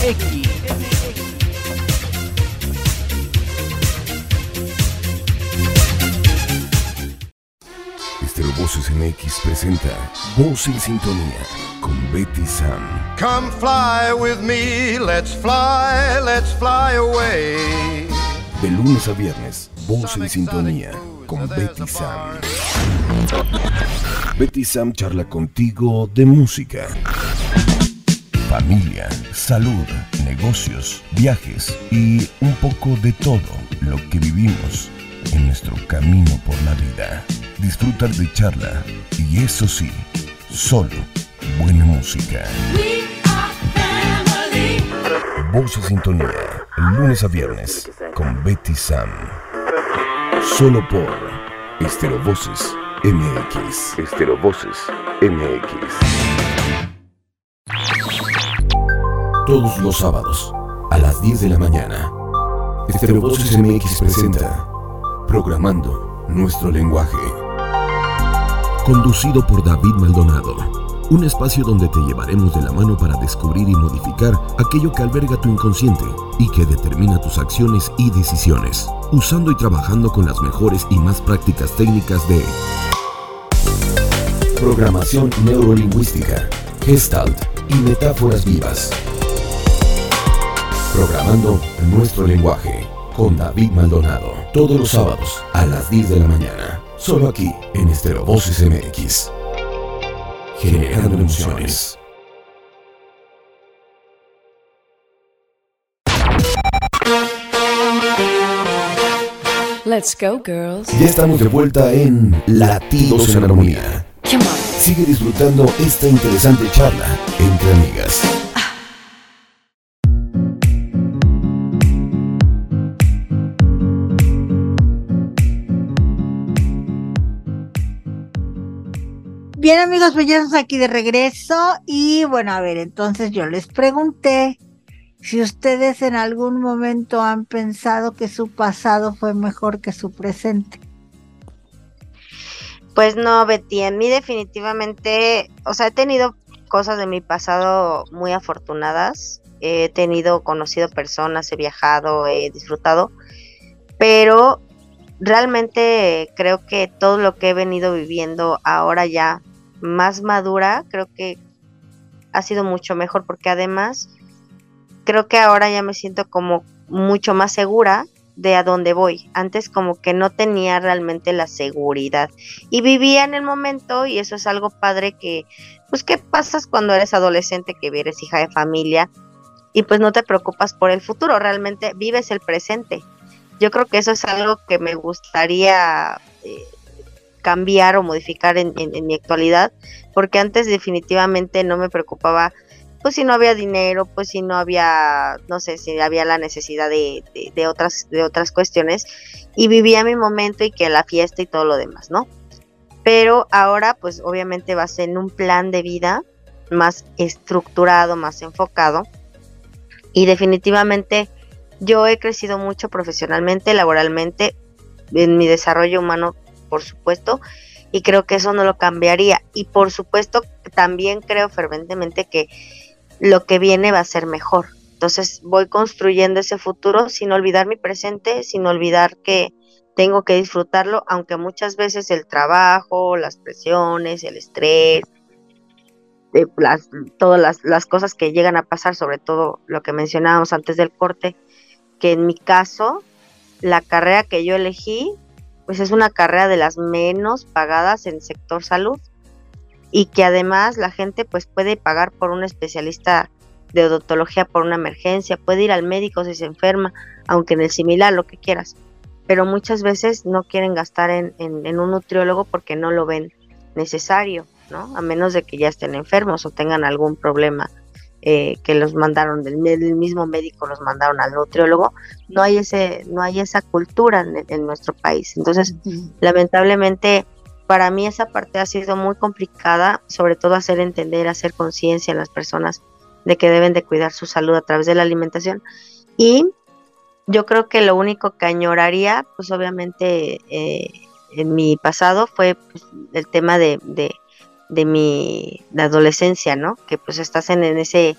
Estereo Voces MX presenta Voz en Sintonía con Betty Sam. Come fly with me, let's fly away. De lunes a viernes, Voz en Sintonía con Betty Sam. Betty Sam charla contigo de música, familia, salud, negocios, viajes y un poco de todo lo que vivimos en nuestro camino por la vida. Disfruta de charla y eso sí, solo buena música. Voz en Sintonía, lunes a viernes con Betty Sam. Solo por Estereo Voces MX. Estereo Voces MX. Todos los sábados a las 10 de la mañana, Estereo Voces MX presenta Programando Nuestro Lenguaje. Conducido por David Maldonado. Un espacio donde te llevaremos de la mano para descubrir y modificar aquello que alberga tu inconsciente y que determina tus acciones y decisiones, usando y trabajando con las mejores y más prácticas técnicas de programación neurolingüística, Gestalt y metáforas vivas. Programando Nuestro Lenguaje con David Maldonado. Todos los sábados a las 10 de la mañana. Solo aquí en Estereo Voces MX. Generando emociones. Let's go, girls. Ya estamos de vuelta en Latidos en Armonía. Come on. Sigue disfrutando esta interesante charla entre amigas. Bien, amigos, pues ya estamos aquí de regreso y bueno, a ver, entonces yo les pregunté si ustedes en algún momento han pensado que su pasado fue mejor que su presente. Pues no, Betty, en mí definitivamente, o sea, he tenido cosas de mi pasado muy afortunadas, conocido personas, he viajado, he disfrutado, pero realmente creo que todo lo que he venido viviendo ahora ya más madura, creo que ha sido mucho mejor, porque además creo que ahora ya me siento como mucho más segura de a dónde voy. Antes como que no tenía realmente la seguridad y vivía en el momento, y eso es algo padre que, pues, ¿qué pasas cuando eres adolescente, que eres hija de familia y pues no te preocupas por el futuro? Realmente vives el presente. Yo creo que eso es algo que me gustaría cambiar o modificar en mi actualidad, porque antes definitivamente no me preocupaba, pues si no había dinero, pues si no había, no sé, si había la necesidad de otras cuestiones, y vivía mi momento y que la fiesta y todo lo demás, ¿no? Pero ahora pues obviamente vas en un plan de vida más estructurado, más enfocado, y definitivamente yo he crecido mucho profesionalmente, laboralmente, en mi desarrollo humano, por supuesto, y creo que eso no lo cambiaría. Y por supuesto también creo ferventemente que lo que viene va a ser mejor. Entonces voy construyendo ese futuro sin olvidar mi presente, sin olvidar que tengo que disfrutarlo, aunque muchas veces el trabajo, las presiones, el estrés, todas las cosas que llegan a pasar, sobre todo lo que mencionábamos antes del corte, que en mi caso, la carrera que yo elegí, pues es una carrera de las menos pagadas en el sector salud, y que además la gente pues puede pagar por un especialista de odontología por una emergencia, puede ir al médico si se enferma, aunque en el similar, lo que quieras, pero muchas veces no quieren gastar en un nutriólogo porque no lo ven necesario, ¿no? A menos de que ya estén enfermos o tengan algún problema que los mandaron del mismo médico, los mandaron al nutriólogo. No hay esa cultura en nuestro país. Entonces, lamentablemente, para mí esa parte ha sido muy complicada, sobre todo hacer entender, hacer conciencia a las personas de que deben de cuidar su salud a través de la alimentación. Y yo creo que lo único que añoraría, pues obviamente en mi pasado fue pues, el tema de mi adolescencia, ¿no? Que pues estás en ese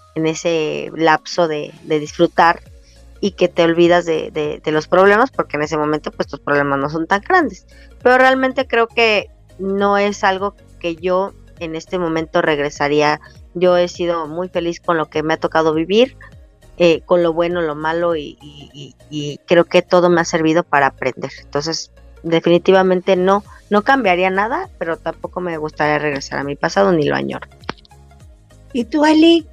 lapso de disfrutar y que te olvidas de los problemas, porque en ese momento pues tus problemas no son tan grandes. Pero realmente creo que no es algo que yo en este momento regresaría. Yo he sido muy feliz con lo que me ha tocado vivir, con lo bueno, lo malo, y creo que todo me ha servido para aprender. Entonces, definitivamente no cambiaría nada, pero tampoco me gustaría regresar a mi pasado, ni lo añoro. ¿Y tú, Ali?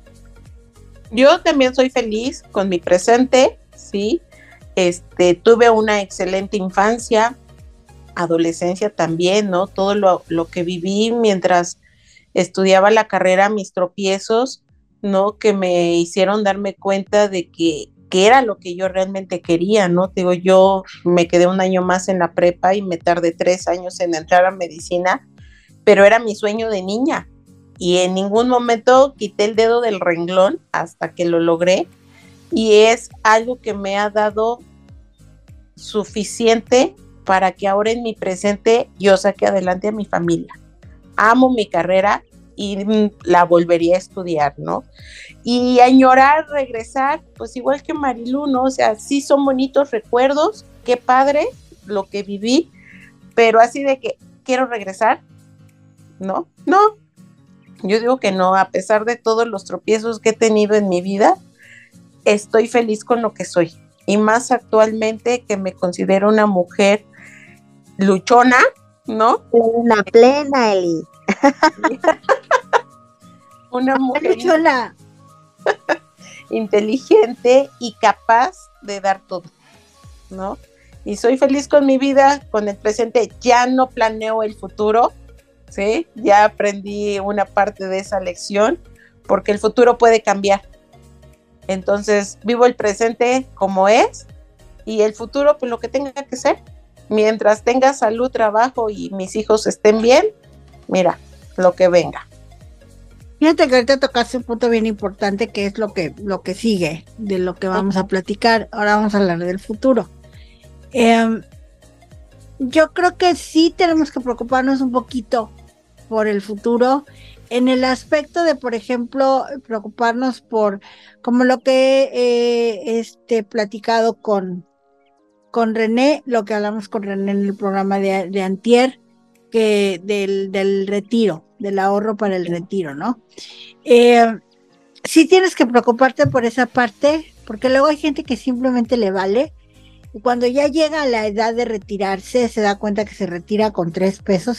Yo también soy feliz con mi presente, sí. Tuve una excelente infancia, adolescencia también, ¿no? Todo lo que viví mientras estudiaba la carrera, mis tropiezos, ¿no? Que me hicieron darme cuenta de que era lo que yo realmente quería, ¿no? Digo, yo me quedé un año más en la prepa y me tardé 3 años en entrar a medicina, pero era mi sueño de niña y en ningún momento quité el dedo del renglón hasta que lo logré, y es algo que me ha dado suficiente para que ahora en mi presente yo saque adelante a mi familia. Amo mi carrera y la volvería a estudiar, ¿no? Y añorar, regresar, pues igual que Marilu, ¿no? O sea, sí son bonitos recuerdos, qué padre lo que viví, pero así de que quiero regresar, no, yo digo que no. A pesar de todos los tropiezos que he tenido en mi vida, estoy feliz con lo que soy, y más actualmente que me considero una mujer luchona, ¿no? Plena, Eli. Una mujer Luchona. inteligente y capaz de dar todo, ¿no? Y soy feliz con mi vida, con el presente. Ya no planeo el futuro, ¿sí? Ya aprendí una parte de esa lección, porque el futuro puede cambiar. Entonces, vivo el presente como es, y el futuro, pues lo que tenga que ser. Mientras tenga salud, trabajo y mis hijos estén bien, mira, lo que venga. Fíjate que ahorita tocaste un punto bien importante, que es lo que sigue de lo que vamos a platicar. Ahora vamos a hablar del futuro. Yo creo que sí tenemos que preocuparnos un poquito por el futuro, en el aspecto de, por ejemplo, preocuparnos por, como lo que he platicado con René, lo que hablamos con René en el programa de antier, que del retiro, del ahorro para el retiro, ¿no? Sí tienes que preocuparte por esa parte, porque luego hay gente que simplemente le vale, y cuando ya llega a la edad de retirarse, se da cuenta que se retira con 3 pesos,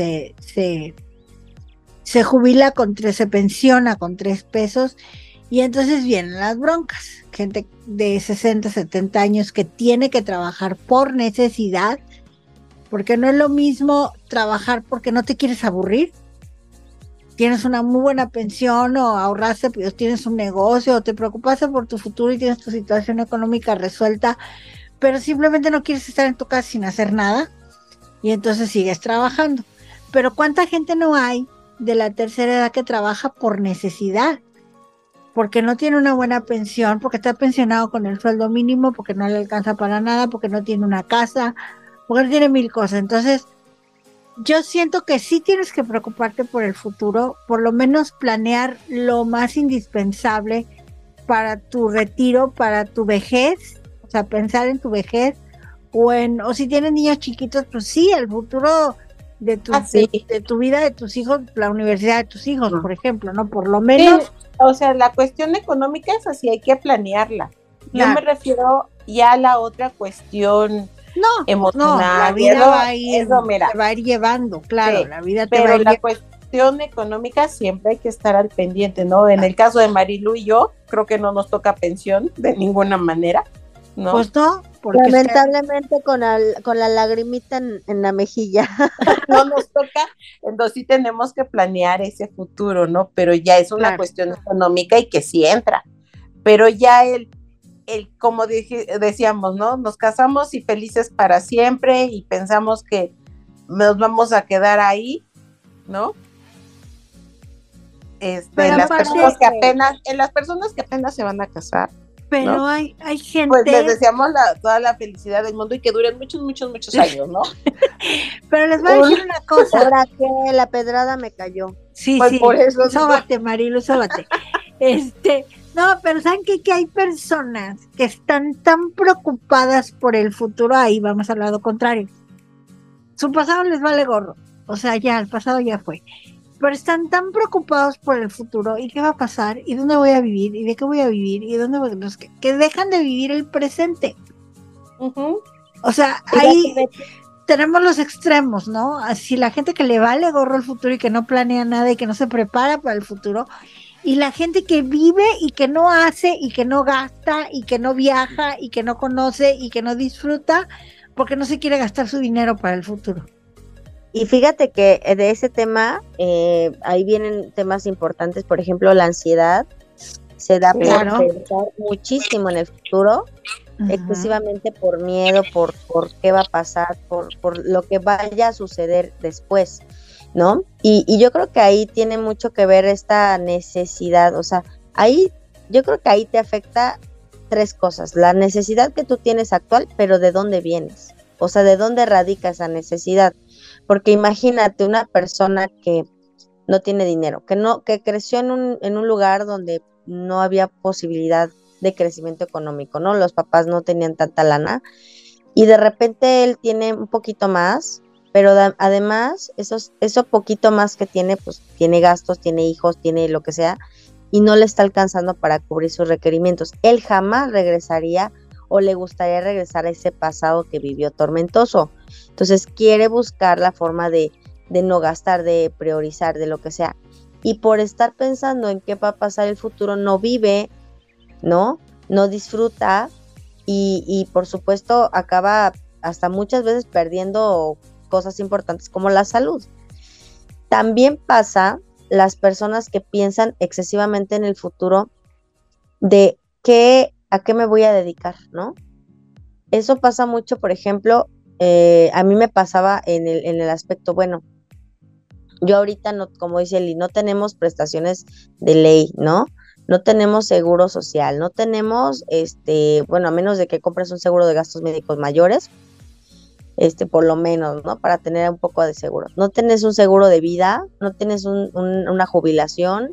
se jubila se pensiona con 3 pesos, y entonces vienen las broncas. Gente de 60, 70 años que tiene que trabajar por necesidad, porque no es lo mismo trabajar porque no te quieres aburrir. Tienes una muy buena pensión, o ahorraste, pues tienes un negocio, o te preocupaste por tu futuro y tienes tu situación económica resuelta, pero simplemente no quieres estar en tu casa sin hacer nada, y entonces sigues trabajando. Pero ¿cuánta gente no hay de la tercera edad que trabaja por necesidad? Porque no tiene una buena pensión, porque está pensionado con el sueldo mínimo, porque no le alcanza para nada, porque no tiene una casa, porque no tiene 1000 cosas. Entonces, yo siento que sí tienes que preocuparte por el futuro, por lo menos planear lo más indispensable para tu retiro, para tu vejez, o sea, pensar en tu vejez, o si tienes niños chiquitos, pues sí, el futuro de tu vida, de tus hijos, la universidad de tus hijos, por ejemplo, ¿no? Por lo menos. Sí, o sea, la cuestión económica es así, hay que planearla. Yo me refiero ya a la otra cuestión emocional. No, la vida va a ir, se va a ir llevando, claro, sí, la vida te pero va a ir la cuestión económica siempre hay que estar al pendiente, ¿no? En el caso de Marilu y yo, creo que no nos toca pensión de ninguna manera, ¿no? Pues no, porque Lamentablemente con la lagrimita en la mejilla. no nos toca, entonces sí tenemos que planear ese futuro, ¿no? Pero ya es una Claro. cuestión económica y que sí entra. Pero ya como decíamos, ¿no? Nos casamos y felices para siempre y pensamos que nos vamos a quedar ahí, ¿no? Pero En las aparte- personas que apenas se van a casar, pero ¿no? hay gente. Pues les deseamos toda la felicidad del mundo y que duren muchos, muchos, muchos años, ¿no? Pero les voy a decir una cosa. Ahora que la pedrada me cayó. Sí, Pues sí. por eso digo. Sóbate, Marilu, sóbate. No, pero ¿saben qué? Que hay personas que están tan preocupadas por el futuro, ahí vamos al lado contrario. Su pasado les vale gorro. O sea, ya, el pasado ya fue. Pero están tan preocupados por el futuro y qué va a pasar y dónde voy a vivir y de qué voy a vivir y dónde voy que dejan de vivir el presente. Uh-huh. O sea, ahí tenemos los extremos, ¿no? Así la gente que le vale gorro el futuro y que no planea nada y que no se prepara para el futuro, y la gente que vive y que no hace y que no gasta y que no viaja y que no conoce y que no disfruta porque no se quiere gastar su dinero para el futuro. Y fíjate que de ese tema, ahí vienen temas importantes, por ejemplo, la ansiedad se da Claro. por pensar muchísimo en el futuro, excesivamente por miedo, por qué va a pasar, por lo que vaya a suceder después, ¿no? Y yo creo que ahí tiene mucho que ver esta necesidad, o sea, yo creo que ahí te afecta tres cosas: la necesidad que tú tienes actual, pero de dónde vienes, o sea, de dónde radica esa necesidad. Porque imagínate una persona que no tiene dinero, que creció en un lugar donde no había posibilidad de crecimiento económico, ¿no? Los papás no tenían tanta lana y de repente él tiene un poquito más, pero además eso poquito más que tiene, pues tiene gastos, tiene hijos, tiene lo que sea, y no le está alcanzando para cubrir sus requerimientos. Él jamás regresaría o le gustaría regresar a ese pasado que vivió tormentoso. Entonces quiere buscar la forma de no gastar, de priorizar, de lo que sea. Y por estar pensando en qué va a pasar el futuro, no vive, ¿no? No disfruta y por supuesto acaba hasta muchas veces perdiendo cosas importantes como la salud. También pasa las personas que piensan excesivamente en el futuro de a qué me voy a dedicar, ¿no? Eso pasa mucho, por ejemplo, a mí me pasaba en el aspecto, bueno, yo ahorita no, como dice Eli, no tenemos prestaciones de ley, ¿no? No tenemos seguro social, no tenemos, bueno, a menos de que compres un seguro de gastos médicos mayores, por lo menos, ¿no? Para tener un poco de seguro. No tienes un seguro de vida, no tienes una jubilación,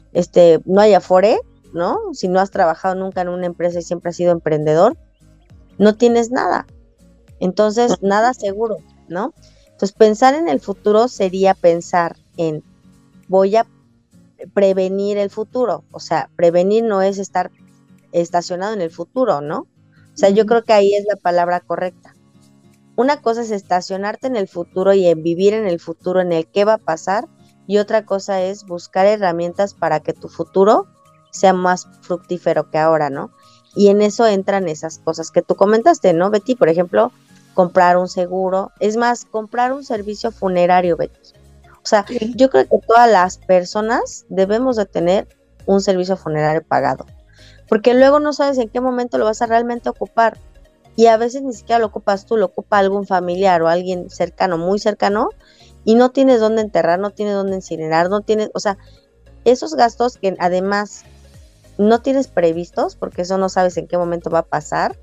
no hay Afore, ¿no? Si no has trabajado nunca en una empresa y siempre has sido emprendedor, no tienes nada. Entonces, nada seguro, ¿no? Entonces, pensar en el futuro sería pensar en, voy a prevenir el futuro. O sea, prevenir no es estar estacionado en el futuro, ¿no? O sea, yo creo que ahí es la palabra correcta. Una cosa es estacionarte en el futuro y en vivir en el futuro, en el qué va a pasar, y otra cosa es buscar herramientas para que tu futuro sea más fructífero que ahora, ¿no? Y en eso entran esas cosas que tú comentaste, ¿no, Betty? Por ejemplo, comprar un seguro, es más, comprar un servicio funerario, Betty. O sea, sí, yo creo que todas las personas debemos de tener un servicio funerario pagado, porque luego no sabes en qué momento lo vas a realmente ocupar, y a veces ni siquiera lo ocupas tú, lo ocupa algún familiar o alguien cercano, muy cercano, y no tienes dónde enterrar, no tienes dónde incinerar, no tienes, o sea, esos gastos que además no tienes previstos, porque eso no sabes en qué momento va a pasar,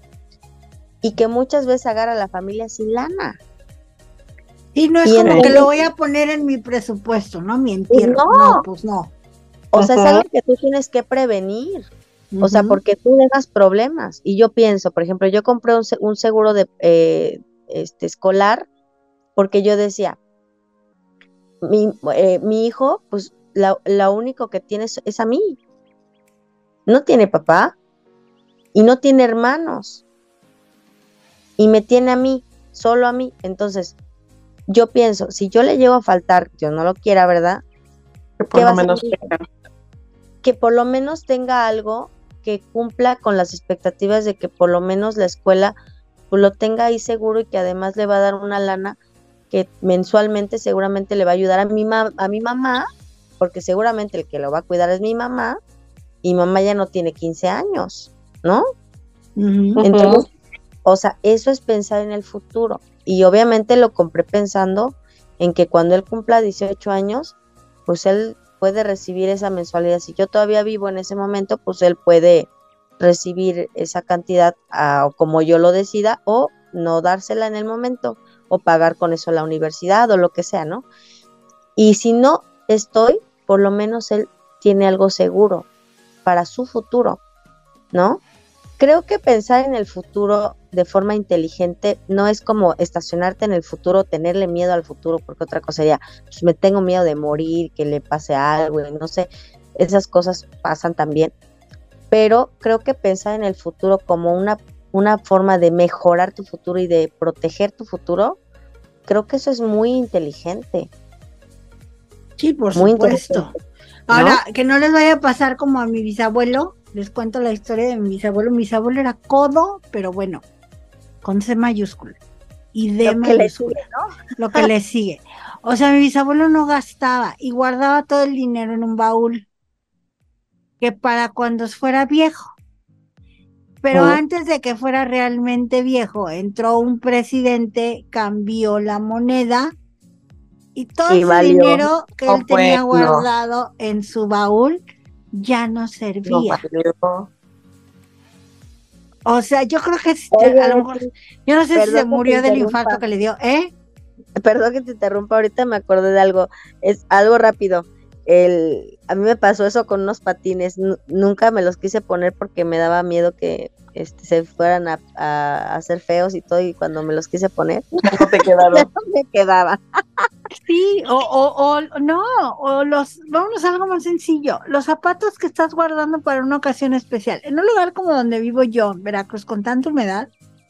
y que muchas veces agarra a la familia sin lana. Y no es como que lo voy a poner en mi presupuesto, ¿no? Mi entierro. No, pues no. O sea, es algo que tú tienes que prevenir. O sea, porque tú dejas problemas. Y yo pienso, por ejemplo, yo compré un seguro de escolar, porque yo decía, mi hijo, pues lo único que tiene es a mí. No tiene papá y no tiene hermanos. Y me tiene a mí, solo a mí. Entonces, yo pienso, si yo le llego a faltar, yo no lo quiera, ¿verdad? Que por lo menos que por lo menos tenga algo que cumpla con las expectativas de que por lo menos la escuela pues lo tenga ahí seguro y que además le va a dar una lana que mensualmente seguramente le va a ayudar a mi mamá, porque seguramente el que lo va a cuidar es mi mamá, y mamá ya no tiene 15 años, ¿no? Entonces, o sea, eso es pensar en el futuro, y obviamente lo compré pensando en que cuando él cumpla 18 años, pues él puede recibir esa mensualidad. Si yo todavía vivo en ese momento, pues él puede recibir esa cantidad o como yo lo decida, o no dársela en el momento, o pagar con eso la universidad o lo que sea, ¿no? Y si no estoy, por lo menos él tiene algo seguro para su futuro, ¿no? Creo que pensar en el futuro de forma inteligente no es como estacionarte en el futuro, tenerle miedo al futuro, porque otra cosa sería, pues me tengo miedo de morir, que le pase algo, y no sé, esas cosas pasan también, pero creo que pensar en el futuro como una forma de mejorar tu futuro y de proteger tu futuro, creo que eso es muy inteligente. Sí, por Muy supuesto. ¿no? Ahora, que no les vaya a pasar como a mi bisabuelo. Les cuento la historia de mi bisabuelo. Mi bisabuelo era codo, pero bueno, con C mayúscula y D Lo que le mayúscula, sigue, ¿no? lo que le sigue. O sea, mi bisabuelo no gastaba y guardaba todo el dinero en un baúl, que para cuando fuera viejo. Pero antes de que fuera realmente viejo, entró un presidente, cambió la moneda y todo Y ese valió. dinero que él tenía No. guardado en su baúl ya no No servía. valió. O sea, yo creo que Oye, a lo mejor, yo no sé si perdón se que murió te del interrumpa. infarto que le dio, ¿eh? Perdón que te interrumpa, ahorita me acordé de algo, es algo rápido. A mí me pasó eso con unos patines, nunca me los quise poner porque me daba miedo que se fueran a hacer feos y todo, y cuando me los quise poner, No te quedaron. ya no me quedaban. Sí, no, vámonos a algo más sencillo. Los zapatos que estás guardando para una ocasión especial, en un lugar como donde vivo yo, en Veracruz, con tanta humedad,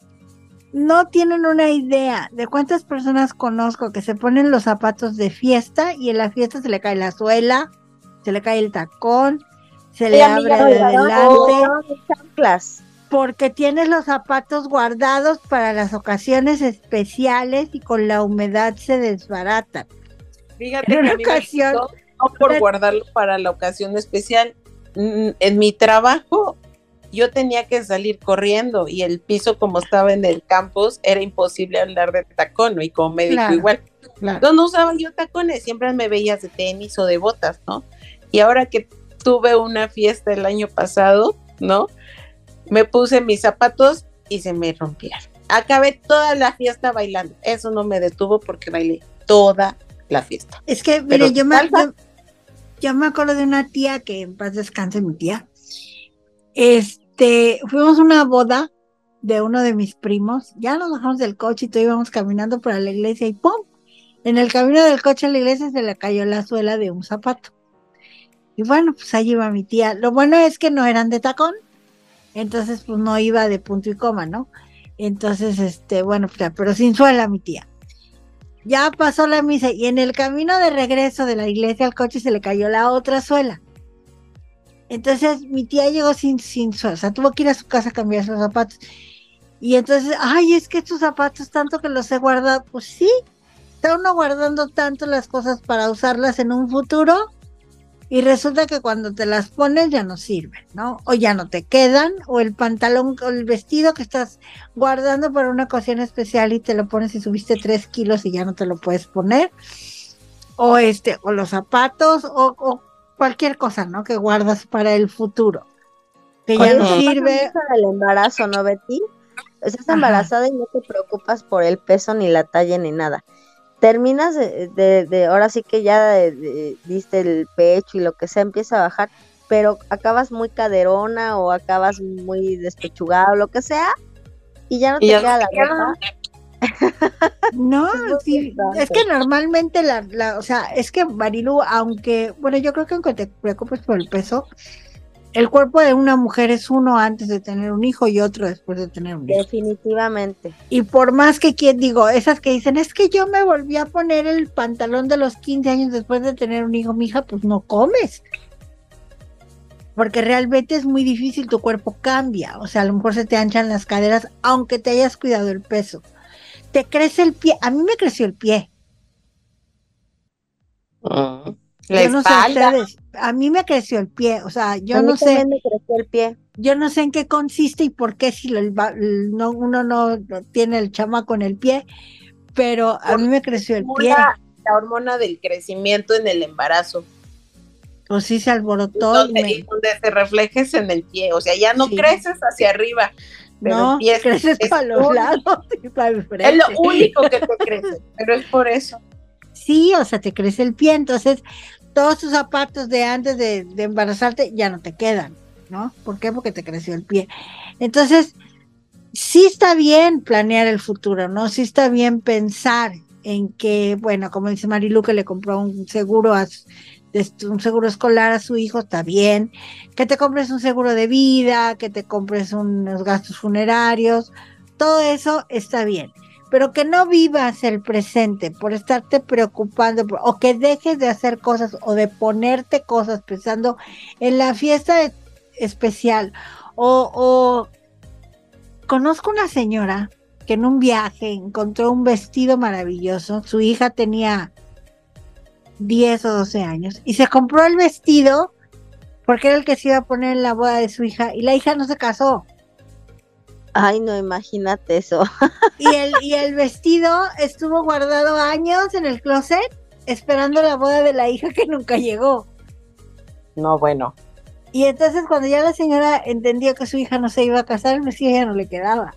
no tienen una idea de cuántas personas conozco que se ponen los zapatos de fiesta y en la fiesta se le cae la suela, se le cae el tacón, se le abre de adelante, Chanclas. porque tienes los zapatos guardados para las ocasiones especiales y con la humedad se desbaratan. Fíjate En que una a mí me ocasión, pasó, no por guardarlo para la ocasión especial. En mi trabajo yo tenía que salir corriendo y el piso, como estaba en el campus, era imposible andar de tacón, ¿no? Y como médico Claro, igual. claro. No usaba yo tacones, siempre me veías de tenis o de botas, ¿no? Y ahora que tuve una fiesta el año pasado, ¿no? Me puse mis zapatos y se me rompieron. Acabé toda la fiesta bailando. Eso no me detuvo porque bailé toda la fiesta. Es que, mire, Pero yo me acuerdo de una tía, que en paz descanse mi tía. Fuimos a una boda de uno de mis primos, ya nos bajamos del coche y todos íbamos caminando para la iglesia y ¡pum! En el camino del coche a la iglesia se le cayó la suela de un zapato. Y bueno, pues ahí iba mi tía. Lo bueno es que no eran de tacón, entonces pues no iba de punto y coma, ¿no? Entonces, bueno, pues, pero sin suela mi tía. Ya pasó la misa y en el camino de regreso de la iglesia al coche se le cayó la otra suela. Entonces mi tía llegó sin suela, o sea, tuvo que ir a su casa a cambiar sus zapatos. Y entonces, ay, es que estos zapatos tanto que los he guardado, pues sí, está uno guardando tanto las cosas para usarlas en un futuro y resulta que cuando te las pones ya no sirven, ¿no? O ya no te quedan, o el pantalón o el vestido que estás guardando para una ocasión especial y te lo pones y subiste 3 kilos y ya no te lo puedes poner, o los zapatos, o cualquier cosa, ¿no? Que guardas para el futuro, que ya no sirve. Pasa mucho en el embarazo, ¿no, Betty? Estás Ajá. embarazada y no te preocupas por el peso, ni la talla, ni nada. Terminas ahora sí que ya diste el pecho y lo que sea, empieza a bajar, pero acabas muy caderona o acabas muy despechugado, lo que sea, y ya no te queda la ropa. No, Es sí, importante. es que normalmente o sea, es que Marilu, aunque, bueno, yo creo que aunque te preocupes por el peso, el cuerpo de una mujer es uno antes de tener un hijo y otro después de tener un hijo. Definitivamente. Y por más que digo, esas que dicen, es que yo me volví a poner el pantalón de los 15 años después de tener un hijo, mija, pues no comes. porque realmente es muy difícil, tu cuerpo cambia, o sea, a lo mejor se te anchan las caderas, aunque te hayas cuidado el peso. Te crece el pie, a mí me creció el pie. La Yo no sé espalda. ustedes, a mí me creció el pie, o sea, A yo mí no sé, también me creció el pie. yo no sé en qué consiste y por qué si uno no tiene el chamaco en el pie, pero a mí me creció el pie, La hormona del crecimiento en el embarazo. o sí se alborotó Y donde se reflejes en el pie, o sea, ya no Sí. creces hacia arriba, pero no, el pie creces es para los lados y para el frente. es lo único que te crece, pero es por eso. Sí, o sea, te crece el pie, entonces todos tus zapatos de antes de embarazarte ya no te quedan, ¿no? ¿Por qué? Porque te creció el pie. Entonces, sí está bien planear el futuro, ¿no? Sí está bien pensar en que, bueno, como dice Marilu, que le compró un seguro un seguro escolar a su hijo, está bien. Que te compres un seguro de vida, que te compres unos gastos funerarios, todo eso está bien. Pero que no vivas el presente por estarte preocupando o que dejes de hacer cosas o de ponerte cosas pensando en la fiesta especial o conozco una señora que en un viaje encontró un vestido maravilloso, su hija tenía 10 o 12 años y se compró el vestido porque era el que se iba a poner en la boda de su hija y la hija no se casó. Ay, no, imagínate eso. Y el vestido estuvo guardado años en el closet esperando la boda de la hija que nunca llegó. No, bueno. Y entonces cuando ya la señora entendió que su hija no se iba a casar, el vestido ya no le quedaba.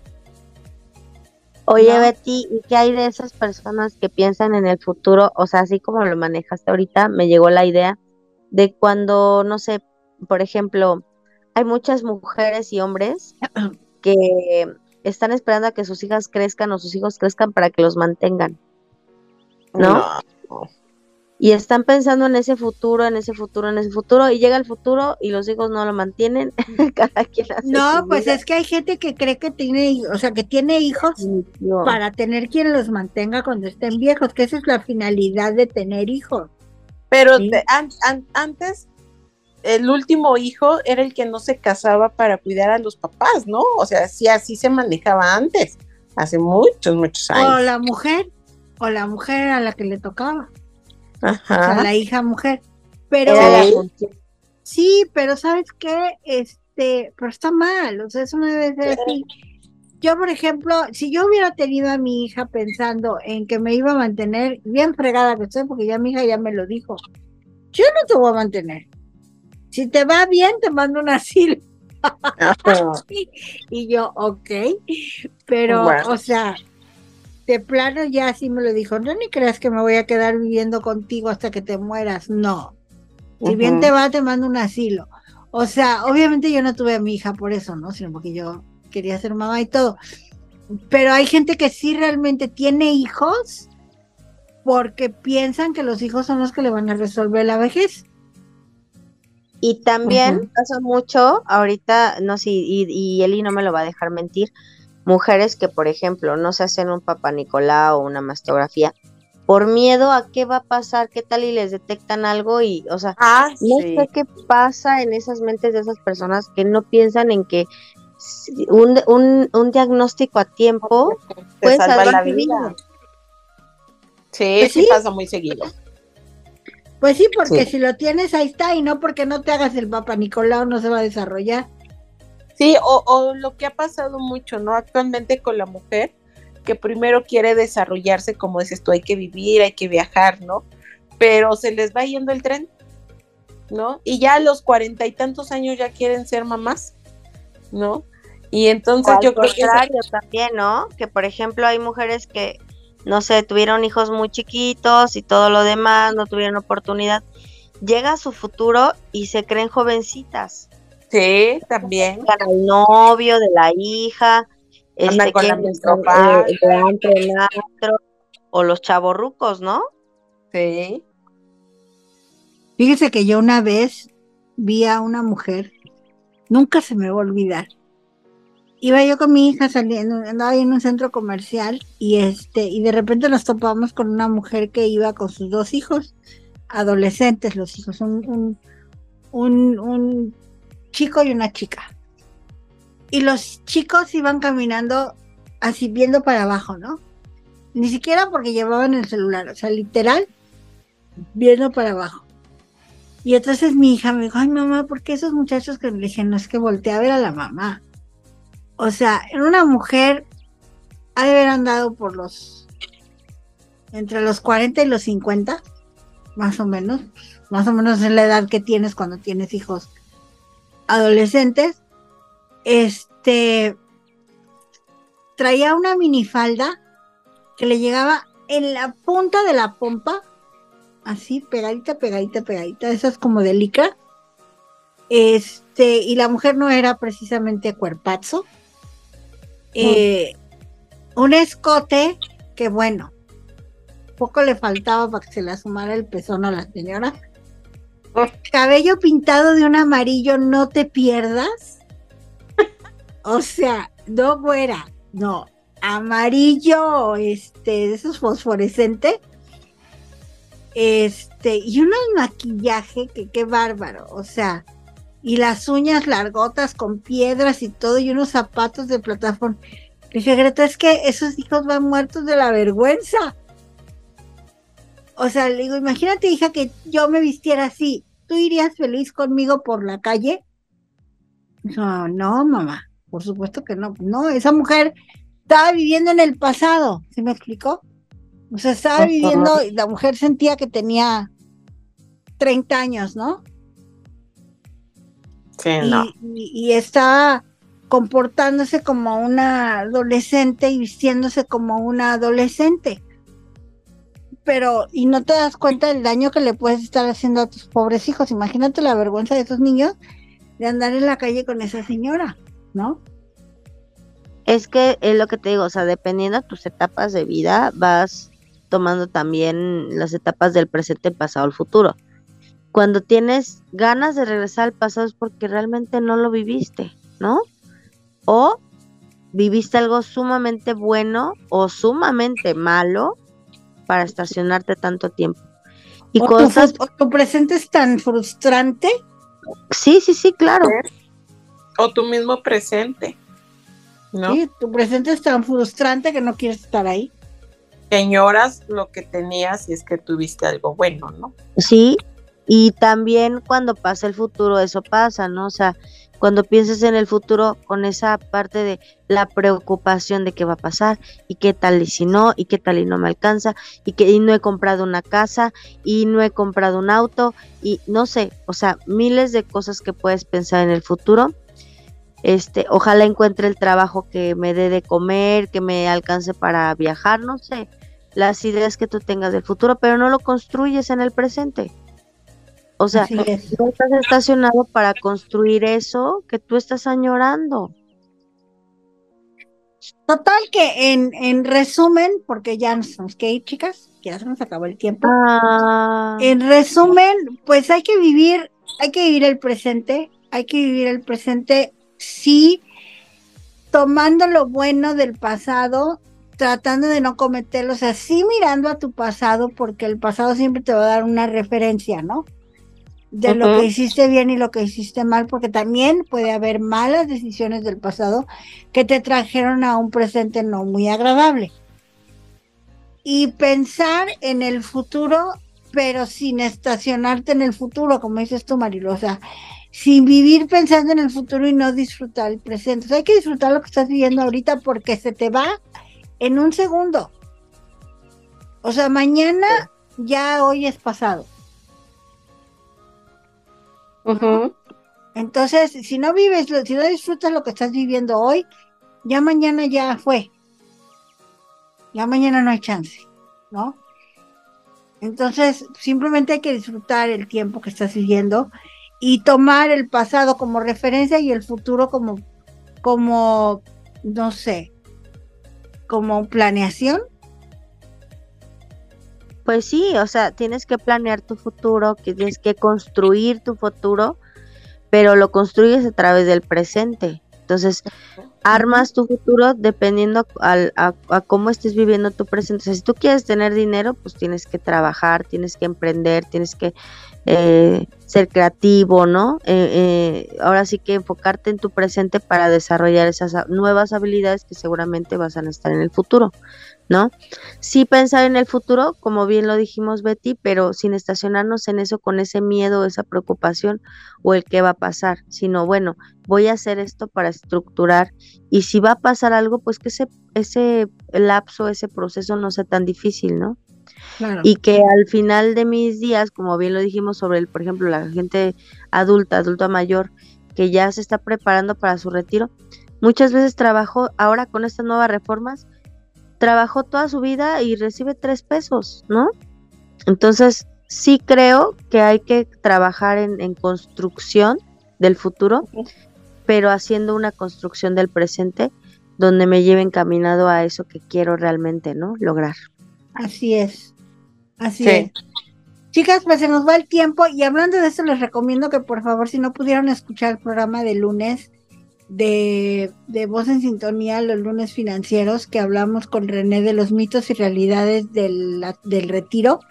Oye, ¿No? Betty, ¿y qué hay de esas personas que piensan en el futuro? O sea, así como lo manejaste ahorita, me llegó la idea de cuando, no sé, por ejemplo, hay muchas mujeres y hombres que están esperando a que sus hijas crezcan o sus hijos crezcan para que los mantengan, ¿no? No. Y están pensando en ese futuro, en ese futuro, en ese futuro, y llega el futuro y los hijos no lo mantienen, cada quien hace No, su pues vida. es que hay gente que cree que tiene, o sea, que tiene hijos Definitivo. para tener quien los mantenga cuando estén viejos, que esa es la finalidad de tener hijos. Pero Sí. antes, el último hijo era el que no se casaba para cuidar a los papás, ¿no? O sea, sí, así se manejaba antes, hace muchos O años. o la mujer a la que le tocaba, o sea, Ajá. la hija mujer. Pero Era la Sí. función. sí, pero ¿sabes qué? Pero está mal, o sea, eso no debe ser así. Yo, por ejemplo, si yo hubiera tenido a mi hija pensando en que me iba a mantener, bien fregada que estoy, porque ya mi hija ya me lo dijo, yo no te voy a mantener. Si te va bien, te mando un asilo. Ajá. Y yo, ok, pero, Bueno. o sea, de plano ya así me lo dijo, no ni creas que me voy a quedar viviendo contigo hasta que te mueras, no. Si bien Ujú. te va, te mando un asilo. O sea, obviamente yo no tuve a mi hija por eso, ¿no? Sino porque yo quería ser mamá y todo. Pero hay gente que sí realmente tiene hijos porque piensan que los hijos son los que le van a resolver la vejez. Y también Ujú. pasa mucho, ahorita, no sé, y Eli no me lo va a dejar mentir, mujeres que, por ejemplo, no se hacen un papá Nicolau o una mastografía por miedo a qué va a pasar, qué tal y les detectan algo y, o sea, no Sí. sé qué pasa en esas mentes de esas personas que no piensan en que un diagnóstico a tiempo Te puede salva salvar la tu vida. vida. Sí, Pues sí sí. pasa muy seguido. Pues sí, porque Sí. si lo tienes, ahí está, y no porque no te hagas el Papa Nicolau, no se va a desarrollar. Sí, o lo que ha pasado mucho, ¿no? Actualmente con la mujer, que primero quiere desarrollarse, como dices tú, hay que vivir, hay que viajar, ¿no? Pero se les va yendo el tren, ¿no? Y ya a los 40 y tantos años ya quieren ser mamás, ¿no? Y O entonces al yo creo que contrario también, ¿no? Que por ejemplo hay mujeres que, no sé, tuvieron hijos muy chiquitos y todo lo demás, no tuvieron oportunidad. Llega su futuro y se creen jovencitas. sí, también Buscan al novio de la hija, andan con la quieren estar menopausia, de antro en antro, o los chavorrucos, ¿no? sí, Fíjese que yo una vez vi a una mujer, nunca se me va a olvidar. Iba yo con mi hija saliendo, andaba ahí en un centro comercial y de repente nos topamos con una mujer que iba con sus dos hijos, adolescentes los hijos, un chico y una chica. Y los chicos iban caminando así viendo para abajo, ¿no? Ni siquiera porque llevaban el celular, o sea, literal, viendo para abajo. Y entonces mi hija me dijo, ay mamá, ¿por qué esos muchachos? Que le dije, no, es que volteé a ver a la mamá. O sea, era una mujer, ha de haber andado por entre los 40 y los 50, más o menos es la edad que tienes cuando tienes hijos adolescentes. Traía una minifalda que le llegaba en la punta de la pompa, así, pegadita, esas como de licra. Y la mujer no era precisamente cuerpazo. Un escote que, bueno, poco le faltaba para que se le asomara el pezón a la señora. Cabello pintado de un amarillo, no te pierdas. O sea, no güera, no, amarillo, de esos fosforescentes. Y un maquillaje que qué bárbaro, o sea, y las uñas largotas con piedras y todo, y unos zapatos de plataforma. Le dije, Greta, es que esos hijos van muertos de la vergüenza. O sea, le digo, imagínate, hija, que yo me vistiera así, ¿tú irías feliz conmigo por la calle? No, no, mamá, por supuesto que no. No, esa mujer estaba viviendo en el pasado, ¿se me explicó? O sea, estaba viviendo, y la mujer sentía que tenía 30 años, ¿no? Sí, no. Y estaba comportándose como una adolescente y vistiéndose como una adolescente. Pero, y no te das cuenta del daño que le puedes estar haciendo a tus pobres hijos. Imagínate la vergüenza de esos niños de andar en la calle con esa señora, ¿no? Es que es lo que te digo, o sea, dependiendo de tus etapas de vida, vas tomando también las etapas del presente, el pasado, el futuro. Cuando tienes ganas de regresar al pasado es porque realmente no lo viviste, ¿no? O viviste algo sumamente bueno o sumamente malo para estacionarte tanto tiempo. Y cosas... tu presente es tan frustrante. Sí, claro. O tu mismo presente, ¿no? Sí, tu presente es tan frustrante que no quieres estar ahí. Que añoras lo que tenías y es que tuviste algo bueno, ¿no? Sí, y también cuando pasa el futuro eso pasa, ¿no? O sea, cuando piensas en el futuro con esa parte de la preocupación de qué va a pasar y qué tal y si no, y qué tal y no me alcanza, y no he comprado una casa y no he comprado un auto y no sé, o sea, miles de cosas que puedes pensar en el futuro. Ojalá encuentre el trabajo que me dé de comer, que me alcance para viajar, no sé, las ideas que tú tengas del futuro, pero no lo construyes en el presente. O sea, no estás estacionado para construir eso que tú estás añorando. Total que en resumen, porque ya nos tenemos que ir, chicas, ya se nos acabó el tiempo. En resumen, pues hay que vivir el presente, sí, tomando lo bueno del pasado, tratando de no cometerlo, o sea, sí mirando a tu pasado, porque el pasado siempre te va a dar una referencia, ¿no? De lo que hiciste bien y lo que hiciste mal, porque también puede haber malas decisiones del pasado que te trajeron a un presente no muy agradable. Y pensar en el futuro, pero sin estacionarte en el futuro, como dices tú, Marilu, o sea, sin vivir pensando en el futuro y no disfrutar el presente. O sea, hay que disfrutar lo que estás viviendo ahorita porque se te va en un segundo. O sea, mañana ya hoy es pasado. Entonces, si no disfrutas lo que estás viviendo hoy, ya mañana ya fue. Ya mañana no hay chance, ¿no? Entonces, simplemente hay que disfrutar el tiempo que estás viviendo y tomar el pasado como referencia y el futuro como no sé, como planeación. Pues sí, o sea, tienes que planear tu futuro, que tienes que construir tu futuro, pero lo construyes a través del presente. Entonces, armas tu futuro dependiendo a cómo estés viviendo tu presente. O sea, si tú quieres tener dinero, pues tienes que trabajar, tienes que emprender, tienes que ser creativo, ¿no? Ahora sí que enfocarte en tu presente para desarrollar esas nuevas habilidades que seguramente vas a necesitar en el futuro, ¿no? Sí pensar en el futuro, como bien lo dijimos, Betty, pero sin estacionarnos en eso con ese miedo, esa preocupación o el qué va a pasar, sino bueno, voy a hacer esto para estructurar, y si va a pasar algo, pues que ese lapso, ese proceso no sea tan difícil, ¿no? Claro. Y que al final de mis días, como bien lo dijimos sobre por ejemplo, la gente adulta mayor, que ya se está preparando para su retiro, muchas veces trabajó, ahora con estas nuevas reformas, trabajó toda su vida y recibe 3 pesos, ¿no? Entonces, sí creo que hay que trabajar en construcción del futuro, pero haciendo una construcción del presente donde me lleve encaminado a eso que quiero realmente, ¿no? Lograr. Así es. Chicas, pues se nos va el tiempo, y hablando de eso, les recomiendo que por favor, si no pudieron escuchar el programa de lunes de Voz en Sintonía, los lunes financieros, que hablamos con René de los mitos y realidades del retiro,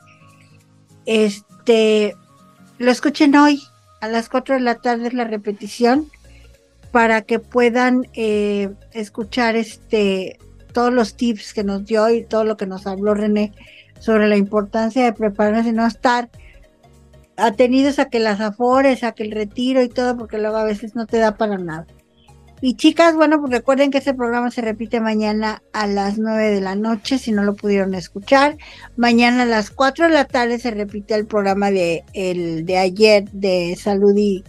lo escuchen hoy a las 4 de la tarde, es la repetición, para que puedan escuchar todos los tips que nos dio y todo lo que nos habló René sobre la importancia de prepararse y no estar atenidos a que las afores, a que el retiro y todo, porque luego a veces no te da para nada. Y chicas, bueno, pues recuerden que este programa se repite mañana a las 9 de la noche, si no lo pudieron escuchar. Mañana a las 4 de la tarde se repite el programa de ayer de salud y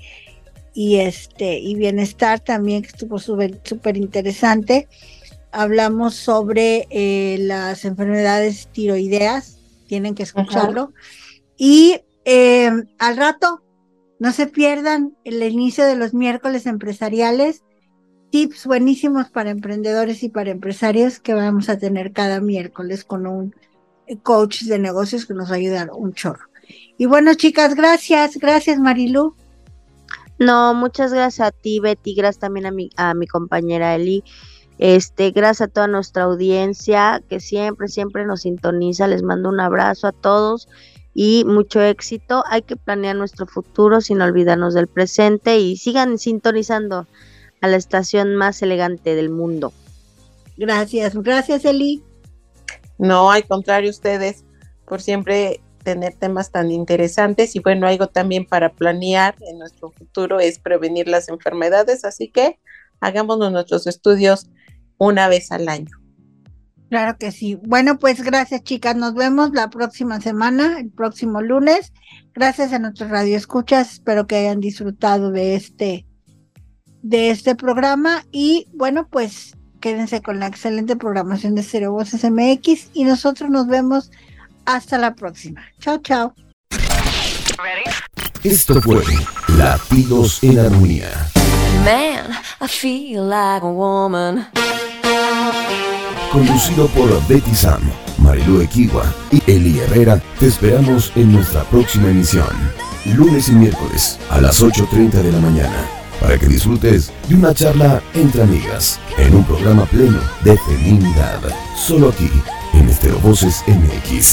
bienestar también, que estuvo súper interesante. Hablamos sobre las enfermedades tiroideas, tienen que escucharlo. Y al rato, no se pierdan el inicio de los miércoles empresariales, tips buenísimos para emprendedores y para empresarios que vamos a tener cada miércoles con un coach de negocios que nos va a ayudar un chorro. Y bueno, chicas, gracias Marilu. No, muchas gracias a ti, Betty, gracias también a mi compañera Eli. Gracias a toda nuestra audiencia que siempre nos sintoniza. Les mando un abrazo a todos y mucho éxito. Hay que planear nuestro futuro sin olvidarnos del presente, y sigan sintonizando a la estación más elegante del mundo. Gracias Eli. No, al contrario, ustedes por siempre tener temas tan interesantes, y bueno, algo también para planear en nuestro futuro es prevenir las enfermedades, así que hagámonos nuestros estudios una vez al año. Claro que sí. Bueno, pues gracias, chicas. Nos vemos la próxima semana, el próximo lunes. Gracias a nuestros radioescuchas. Espero que hayan disfrutado de este programa. Y bueno, pues quédense con la excelente programación de Stereo Voces MX, y nosotros nos vemos hasta la próxima. Chao. Esto fue Latidos en Armonía. Man, I feel like a woman. Conducido por Betty Sam, Marilu Equigua y Eli Herrera. Te esperamos en nuestra próxima emisión, lunes y miércoles a las 8:30 de la mañana, para que disfrutes de una charla entre amigas en un programa pleno de feminidad, solo aquí en Stereo Voces MX.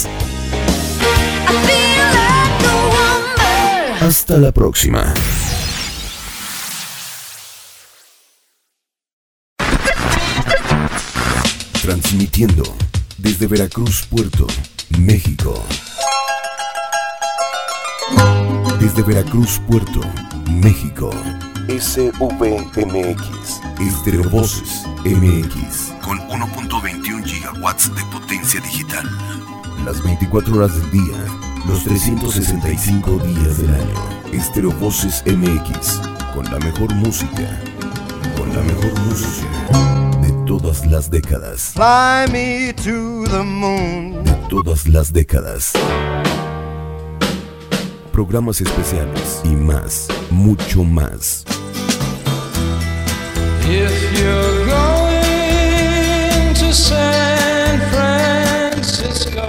Hasta la próxima. Transmitiendo desde Veracruz, Puerto, México. Desde Veracruz, Puerto, México. SVMX. Stereo Voces MX. Con 1.21 gigawatts de potencia digital. Las 24 horas del día, los 365 días del año. Stereo Voces MX. Con la mejor música. De todas las décadas. Fly me to the moon. De todas las décadas. Programas especiales y más, mucho más. If you're going to San Francisco.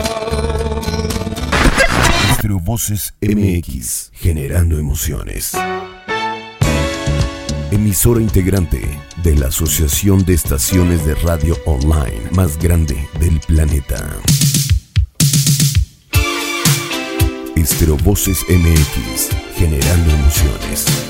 Stereo Voces MX, generando emociones. Emisora integrante de la asociación de estaciones de radio online más grande del planeta. Estero Voces MX, generando emociones.